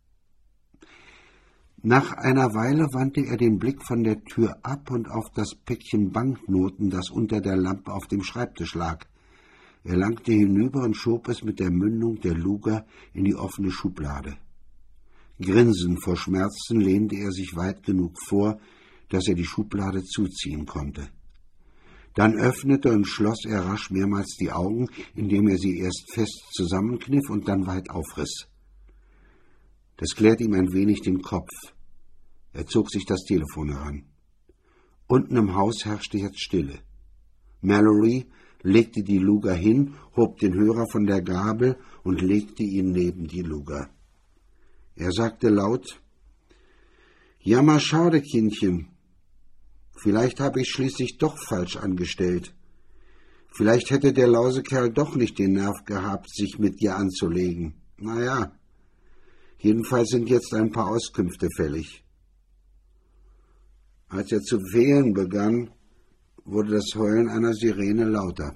Nach einer Weile wandte er den Blick von der Tür ab und auf das Päckchen Banknoten, das unter der Lampe auf dem Schreibtisch lag. Er langte hinüber und schob es mit der Mündung der Luger in die offene Schublade. Grinsend vor Schmerzen lehnte er sich weit genug vor, dass er die Schublade zuziehen konnte. Dann öffnete und schloss er rasch mehrmals die Augen, indem er sie erst fest zusammenkniff und dann weit aufriss. Das klärte ihm ein wenig den Kopf. Er zog sich das Telefon heran. Unten im Haus herrschte jetzt Stille. Mallory legte die Luger hin, hob den Hörer von der Gabel und legte ihn neben die Luger. Er sagte laut: »Jammer, schade, Kindchen. Vielleicht habe ich schließlich doch falsch angestellt. Vielleicht hätte der Lausekerl doch nicht den Nerv gehabt, sich mit dir anzulegen. Na ja, jedenfalls sind jetzt ein paar Auskünfte fällig.« Als er zu wehen begann, wurde das Heulen einer Sirene lauter.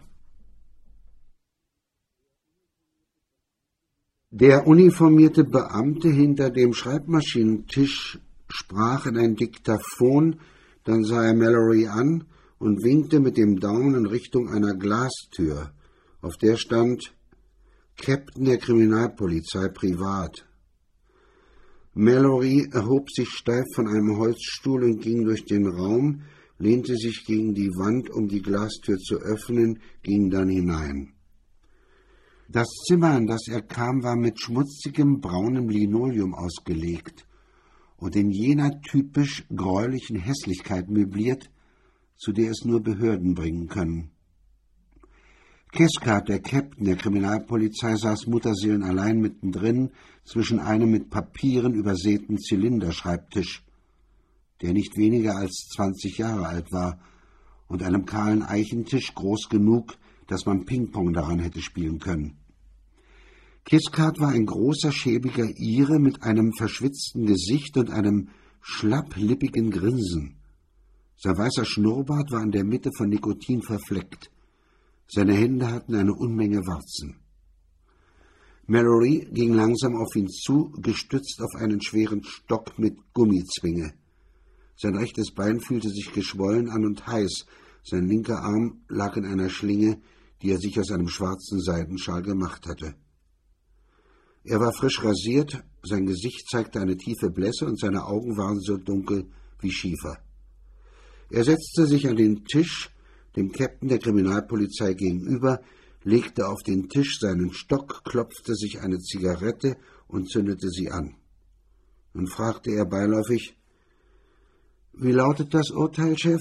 Der uniformierte Beamte hinter dem Schreibmaschinentisch sprach in ein Diktaphon, dann sah er Mallory an und winkte mit dem Daumen in Richtung einer Glastür, auf der stand: »Captain der Kriminalpolizei privat.« Mallory erhob sich steif von einem Holzstuhl und ging durch den Raum, lehnte sich gegen die Wand, um die Glastür zu öffnen, ging dann hinein. Das Zimmer, an das er kam, war mit schmutzigem braunem Linoleum ausgelegt und in jener typisch gräulichen Hässlichkeit möbliert, zu der es nur Behörden bringen können. Cathcart, der Captain der Kriminalpolizei, saß mutterseelenallein mittendrin zwischen einem mit Papieren übersäten Zylinderschreibtisch, der nicht weniger als zwanzig Jahre alt war, und einem kahlen Eichentisch groß genug, dass man Ping-Pong daran hätte spielen können. Cathcart war ein großer, schäbiger Ire mit einem verschwitzten Gesicht und einem schlapplippigen Grinsen. Sein weißer Schnurrbart war in der Mitte von Nikotin verfleckt. Seine Hände hatten eine Unmenge Warzen. Mallory ging langsam auf ihn zu, gestützt auf einen schweren Stock mit Gummizwinge. Sein rechtes Bein fühlte sich geschwollen an und heiß, sein linker Arm lag in einer Schlinge, die er sich aus einem schwarzen Seidenschal gemacht hatte. Er war frisch rasiert, sein Gesicht zeigte eine tiefe Blässe und seine Augen waren so dunkel wie Schiefer. Er setzte sich an den Tisch, dem Captain der Kriminalpolizei gegenüber, legte auf den Tisch seinen Stock, klopfte sich eine Zigarette und zündete sie an. Dann fragte er beiläufig: »Wie lautet das Urteil, Chef?«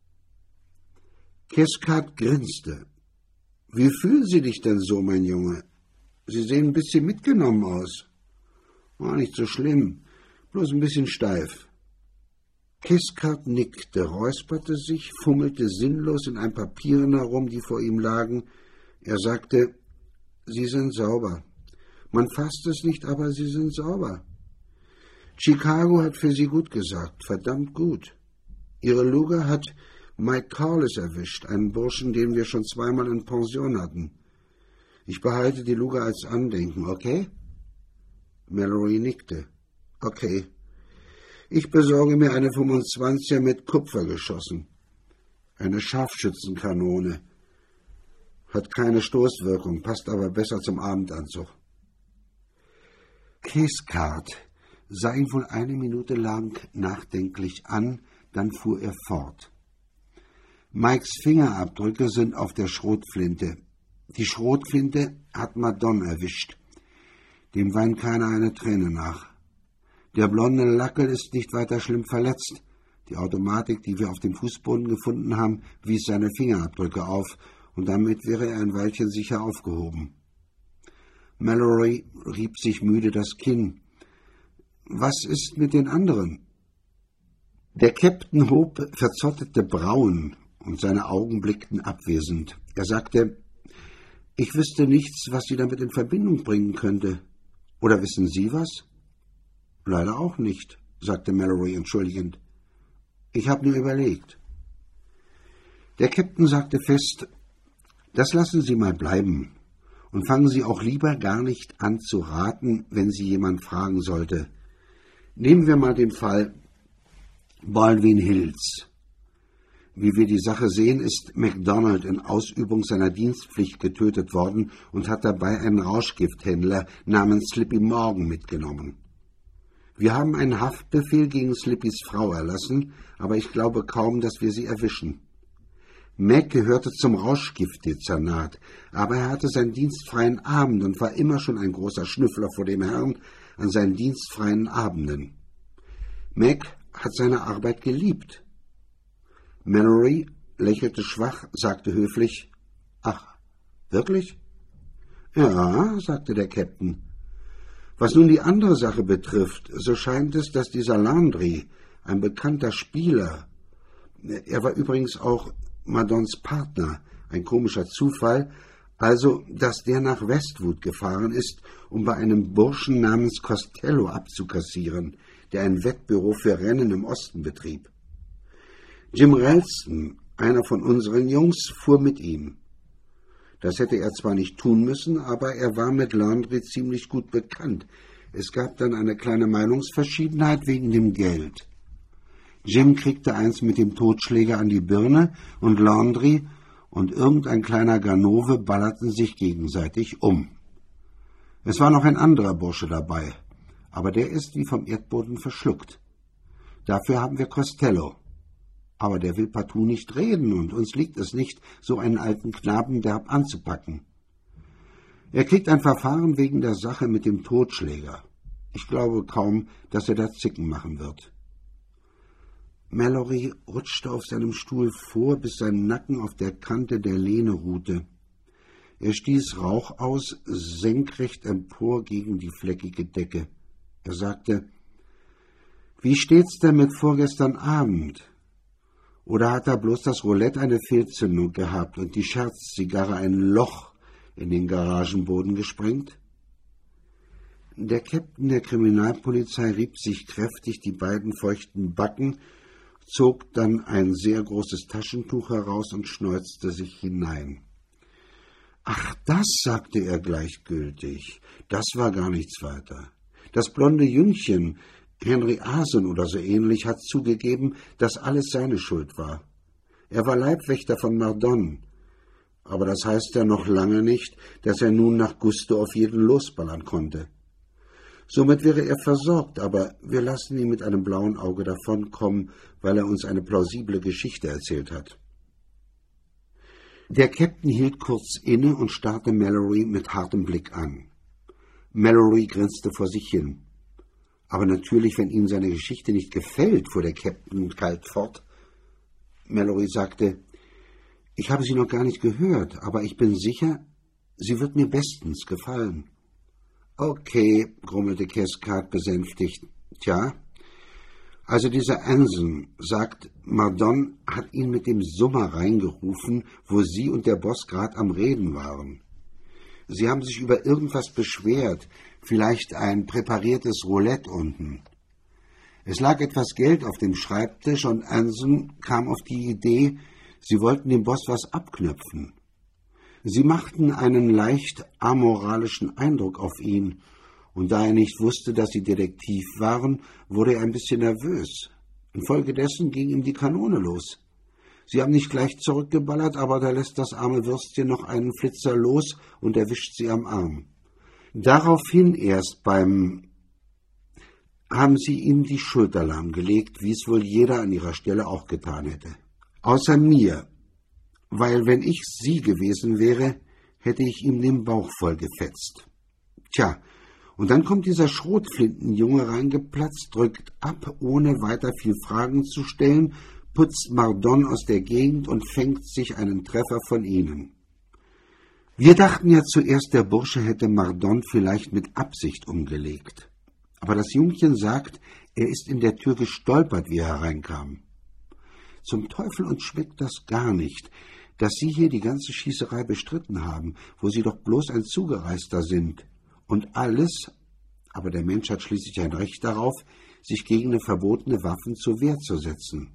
Cathcart grinste. »Wie fühlen Sie dich denn so, mein Junge? Sie sehen ein bisschen mitgenommen aus.« »War nicht so schlimm, bloß ein bisschen steif.« Cathcart nickte, räusperte sich, fummelte sinnlos in ein Papieren herum, die vor ihm lagen. Er sagte: »Sie sind sauber. Man fasst es nicht, aber Sie sind sauber. Chicago hat für Sie gut gesagt, verdammt gut. Ihre Luger hat Mike Carlis erwischt, einen Burschen, den wir schon zweimal in Pension hatten. Ich behalte die Luger als Andenken, okay?« Mallory nickte. »Okay. Ich besorge mir eine fünfundzwanziger mit Kupfergeschossen. Eine Scharfschützenkanone. Hat keine Stoßwirkung, passt aber besser zum Abendanzug.« Cathcart sah ihn wohl eine Minute lang nachdenklich an, dann fuhr er fort. »Mikes Fingerabdrücke sind auf der Schrotflinte. Die Schrotflinte hat Madonna erwischt. Dem weint keiner eine Träne nach. Der blonde Lackel ist nicht weiter schlimm verletzt. Die Automatik, die wir auf dem Fußboden gefunden haben, wies seine Fingerabdrücke auf, und damit wäre er ein Weilchen sicher aufgehoben.« Mallory rieb sich müde das Kinn. »Was ist mit den anderen?« Der Captain hob verzottete Brauen, und seine Augen blickten abwesend. Er sagte: »Ich wüsste nichts, was Sie damit in Verbindung bringen könnte. Oder wissen Sie was?« »Leider auch nicht«, sagte Mallory entschuldigend. »Ich habe nur überlegt.« Der Captain sagte fest: »Das lassen Sie mal bleiben. Und fangen Sie auch lieber gar nicht an zu raten, wenn Sie jemand fragen sollte. Nehmen wir mal den Fall Baldwin Hills. Wie wir die Sache sehen, ist MacDonald in Ausübung seiner Dienstpflicht getötet worden und hat dabei einen Rauschgifthändler namens Slippy Morgan mitgenommen. Wir haben einen Haftbefehl gegen Slippys Frau erlassen, aber ich glaube kaum, dass wir sie erwischen. Mac gehörte zum Rauschgiftdezernat, aber er hatte seinen dienstfreien Abend und war immer schon ein großer Schnüffler vor dem Herrn an seinen dienstfreien Abenden. Mac hat seine Arbeit geliebt.« Mallory lächelte schwach, sagte höflich: »Ach, wirklich?« »Ja«, sagte der Captain. »Was nun die andere Sache betrifft, so scheint es, dass dieser Landry, ein bekannter Spieler, er war übrigens auch Madons Partner, ein komischer Zufall, also, dass der nach Westwood gefahren ist, um bei einem Burschen namens Costello abzukassieren, der ein Wettbüro für Rennen im Osten betrieb. Jim Ralston, einer von unseren Jungs, fuhr mit ihm. Das hätte er zwar nicht tun müssen, aber er war mit Landry ziemlich gut bekannt. Es gab dann eine kleine Meinungsverschiedenheit wegen dem Geld. Jim kriegte eins mit dem Totschläger an die Birne und Landry und irgendein kleiner Ganove ballerten sich gegenseitig um. Es war noch ein anderer Bursche dabei, aber der ist wie vom Erdboden verschluckt. Dafür haben wir Costello. Aber der will partout nicht reden, und uns liegt es nicht, so einen alten Knaben derb anzupacken. Er kriegt ein Verfahren wegen der Sache mit dem Totschläger. Ich glaube kaum, dass er da Zicken machen wird. Mallory rutschte auf seinem Stuhl vor, bis sein Nacken auf der Kante der Lehne ruhte. Er stieß Rauch aus, senkrecht empor gegen die fleckige Decke. Er sagte: »Wie steht's denn mit vorgestern Abend? Oder hat da bloß das Roulette eine Fehlzündung gehabt und die Scherzzigarre ein Loch in den Garagenboden gesprengt?« Der Käpt'n der Kriminalpolizei rieb sich kräftig die beiden feuchten Backen, zog dann ein sehr großes Taschentuch heraus und schneuzte sich hinein. »Ach, das«, sagte er gleichgültig, »das war gar nichts weiter. Das blonde Jüngchen, Henry Asen oder so ähnlich, hat zugegeben, dass alles seine Schuld war. Er war Leibwächter von Mardon. Aber das heißt ja noch lange nicht, dass er nun nach Gusto auf jeden losballern konnte. Somit wäre er versorgt, aber wir lassen ihn mit einem blauen Auge davonkommen, weil er uns eine plausible Geschichte erzählt hat.« Der Käpt'n hielt kurz inne und starrte Mallory mit hartem Blick an. Mallory grinste vor sich hin. »Aber natürlich, wenn Ihnen seine Geschichte nicht gefällt«, fuhr der Käpt'n kalt fort. Mallory sagte: »Ich habe sie noch gar nicht gehört, aber ich bin sicher, sie wird mir bestens gefallen.« »Okay«, grummelte Cathcart besänftigt. »Tja, also dieser Anson sagt, Mardon hat ihn mit dem Summer reingerufen, wo Sie und der Boss grad am Reden waren. Sie haben sich über irgendwas beschwert, vielleicht ein präpariertes Roulette unten. Es lag etwas Geld auf dem Schreibtisch und Anson kam auf die Idee, Sie wollten dem Boss was abknöpfen. Sie machten einen leicht amoralischen Eindruck auf ihn, und da er nicht wusste, dass Sie Detektiv waren, wurde er ein bisschen nervös. Infolgedessen ging ihm die Kanone los. Sie haben nicht gleich zurückgeballert, aber da lässt das arme Würstchen noch einen Flitzer los und erwischt Sie am Arm. Daraufhin erst beim haben Sie ihm die Schulter lahmgelegt, wie es wohl jeder an Ihrer Stelle auch getan hätte. Außer mir, weil wenn ich Sie gewesen wäre, hätte ich ihm den Bauch voll gefetzt. Tja, und dann kommt dieser Schrotflintenjunge reingeplatzt, drückt ab, ohne weiter viel Fragen zu stellen, putzt Mardon aus der Gegend und fängt sich einen Treffer von Ihnen. Wir dachten ja zuerst, der Bursche hätte Mardon vielleicht mit Absicht umgelegt. Aber das Jungchen sagt, er ist in der Tür gestolpert, wie er hereinkam. Zum Teufel uns schmeckt das gar nicht, dass Sie hier die ganze Schießerei bestritten haben, wo Sie doch bloß ein Zugereister sind. Und alles, aber der Mensch hat schließlich ein Recht darauf, sich gegen eine verbotene Waffen zur Wehr zu setzen.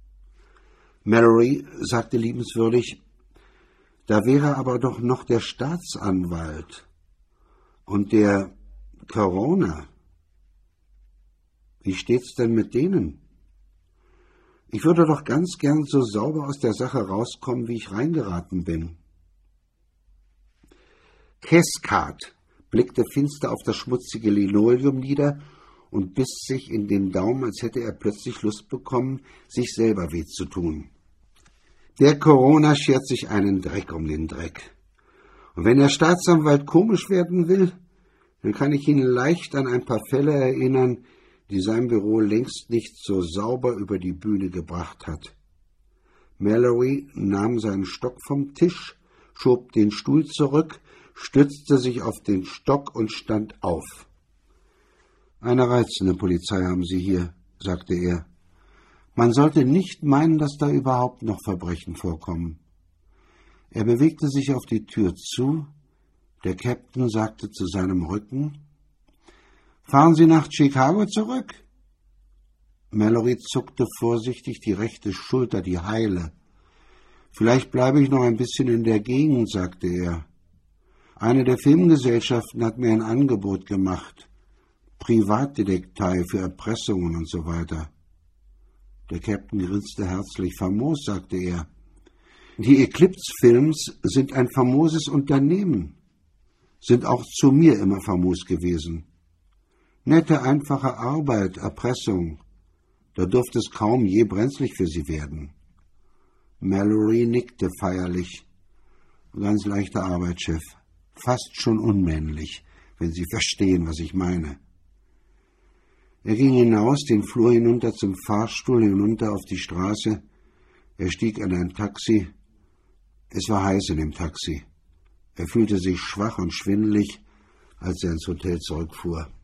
Mallory sagte liebenswürdig: »Da wäre aber doch noch der Staatsanwalt und der Corona. Wie steht's denn mit denen? Ich würde doch ganz gern so sauber aus der Sache rauskommen, wie ich reingeraten bin.« Cathcart blickte finster auf das schmutzige Linoleum nieder und biss sich in den Daumen, als hätte er plötzlich Lust bekommen, sich selber weh zu tun. Der Corona schert sich einen Dreck um den Dreck. Und wenn der Staatsanwalt komisch werden will, dann kann ich ihn leicht an ein paar Fälle erinnern, die sein Büro längst nicht so sauber über die Bühne gebracht hat. Mallory nahm seinen Stock vom Tisch, schob den Stuhl zurück, stützte sich auf den Stock und stand auf. »Eine reizende Polizei haben Sie hier«, sagte er. »Man sollte nicht meinen, dass da überhaupt noch Verbrechen vorkommen.« Er bewegte sich auf die Tür zu. Der Käpt'n sagte zu seinem Rücken: »Fahren Sie nach Chicago zurück?« Mallory zuckte vorsichtig die rechte Schulter, die heile. »Vielleicht bleibe ich noch ein bisschen in der Gegend«, sagte er. »Eine der Filmgesellschaften hat mir ein Angebot gemacht. Privatdetektei für Erpressungen und so weiter.« Der Käpt'n grinste herzlich. »Famos«, sagte er. »Die Eclipse Films sind ein famoses Unternehmen, sind auch zu mir immer famos gewesen. Nette, einfache Arbeit, Erpressung, da dürfte es kaum je brenzlig für Sie werden.« Mallory nickte feierlich. »Ganz leichte Arbeit, Chef. fast schon unmännlich, wenn Sie verstehen, was ich meine. Er ging hinaus, den Flur hinunter zum Fahrstuhl, hinunter auf die Straße. Er stieg in ein Taxi. Es war heiß in dem Taxi. Er fühlte sich schwach und schwindelig, als er ins Hotel zurückfuhr.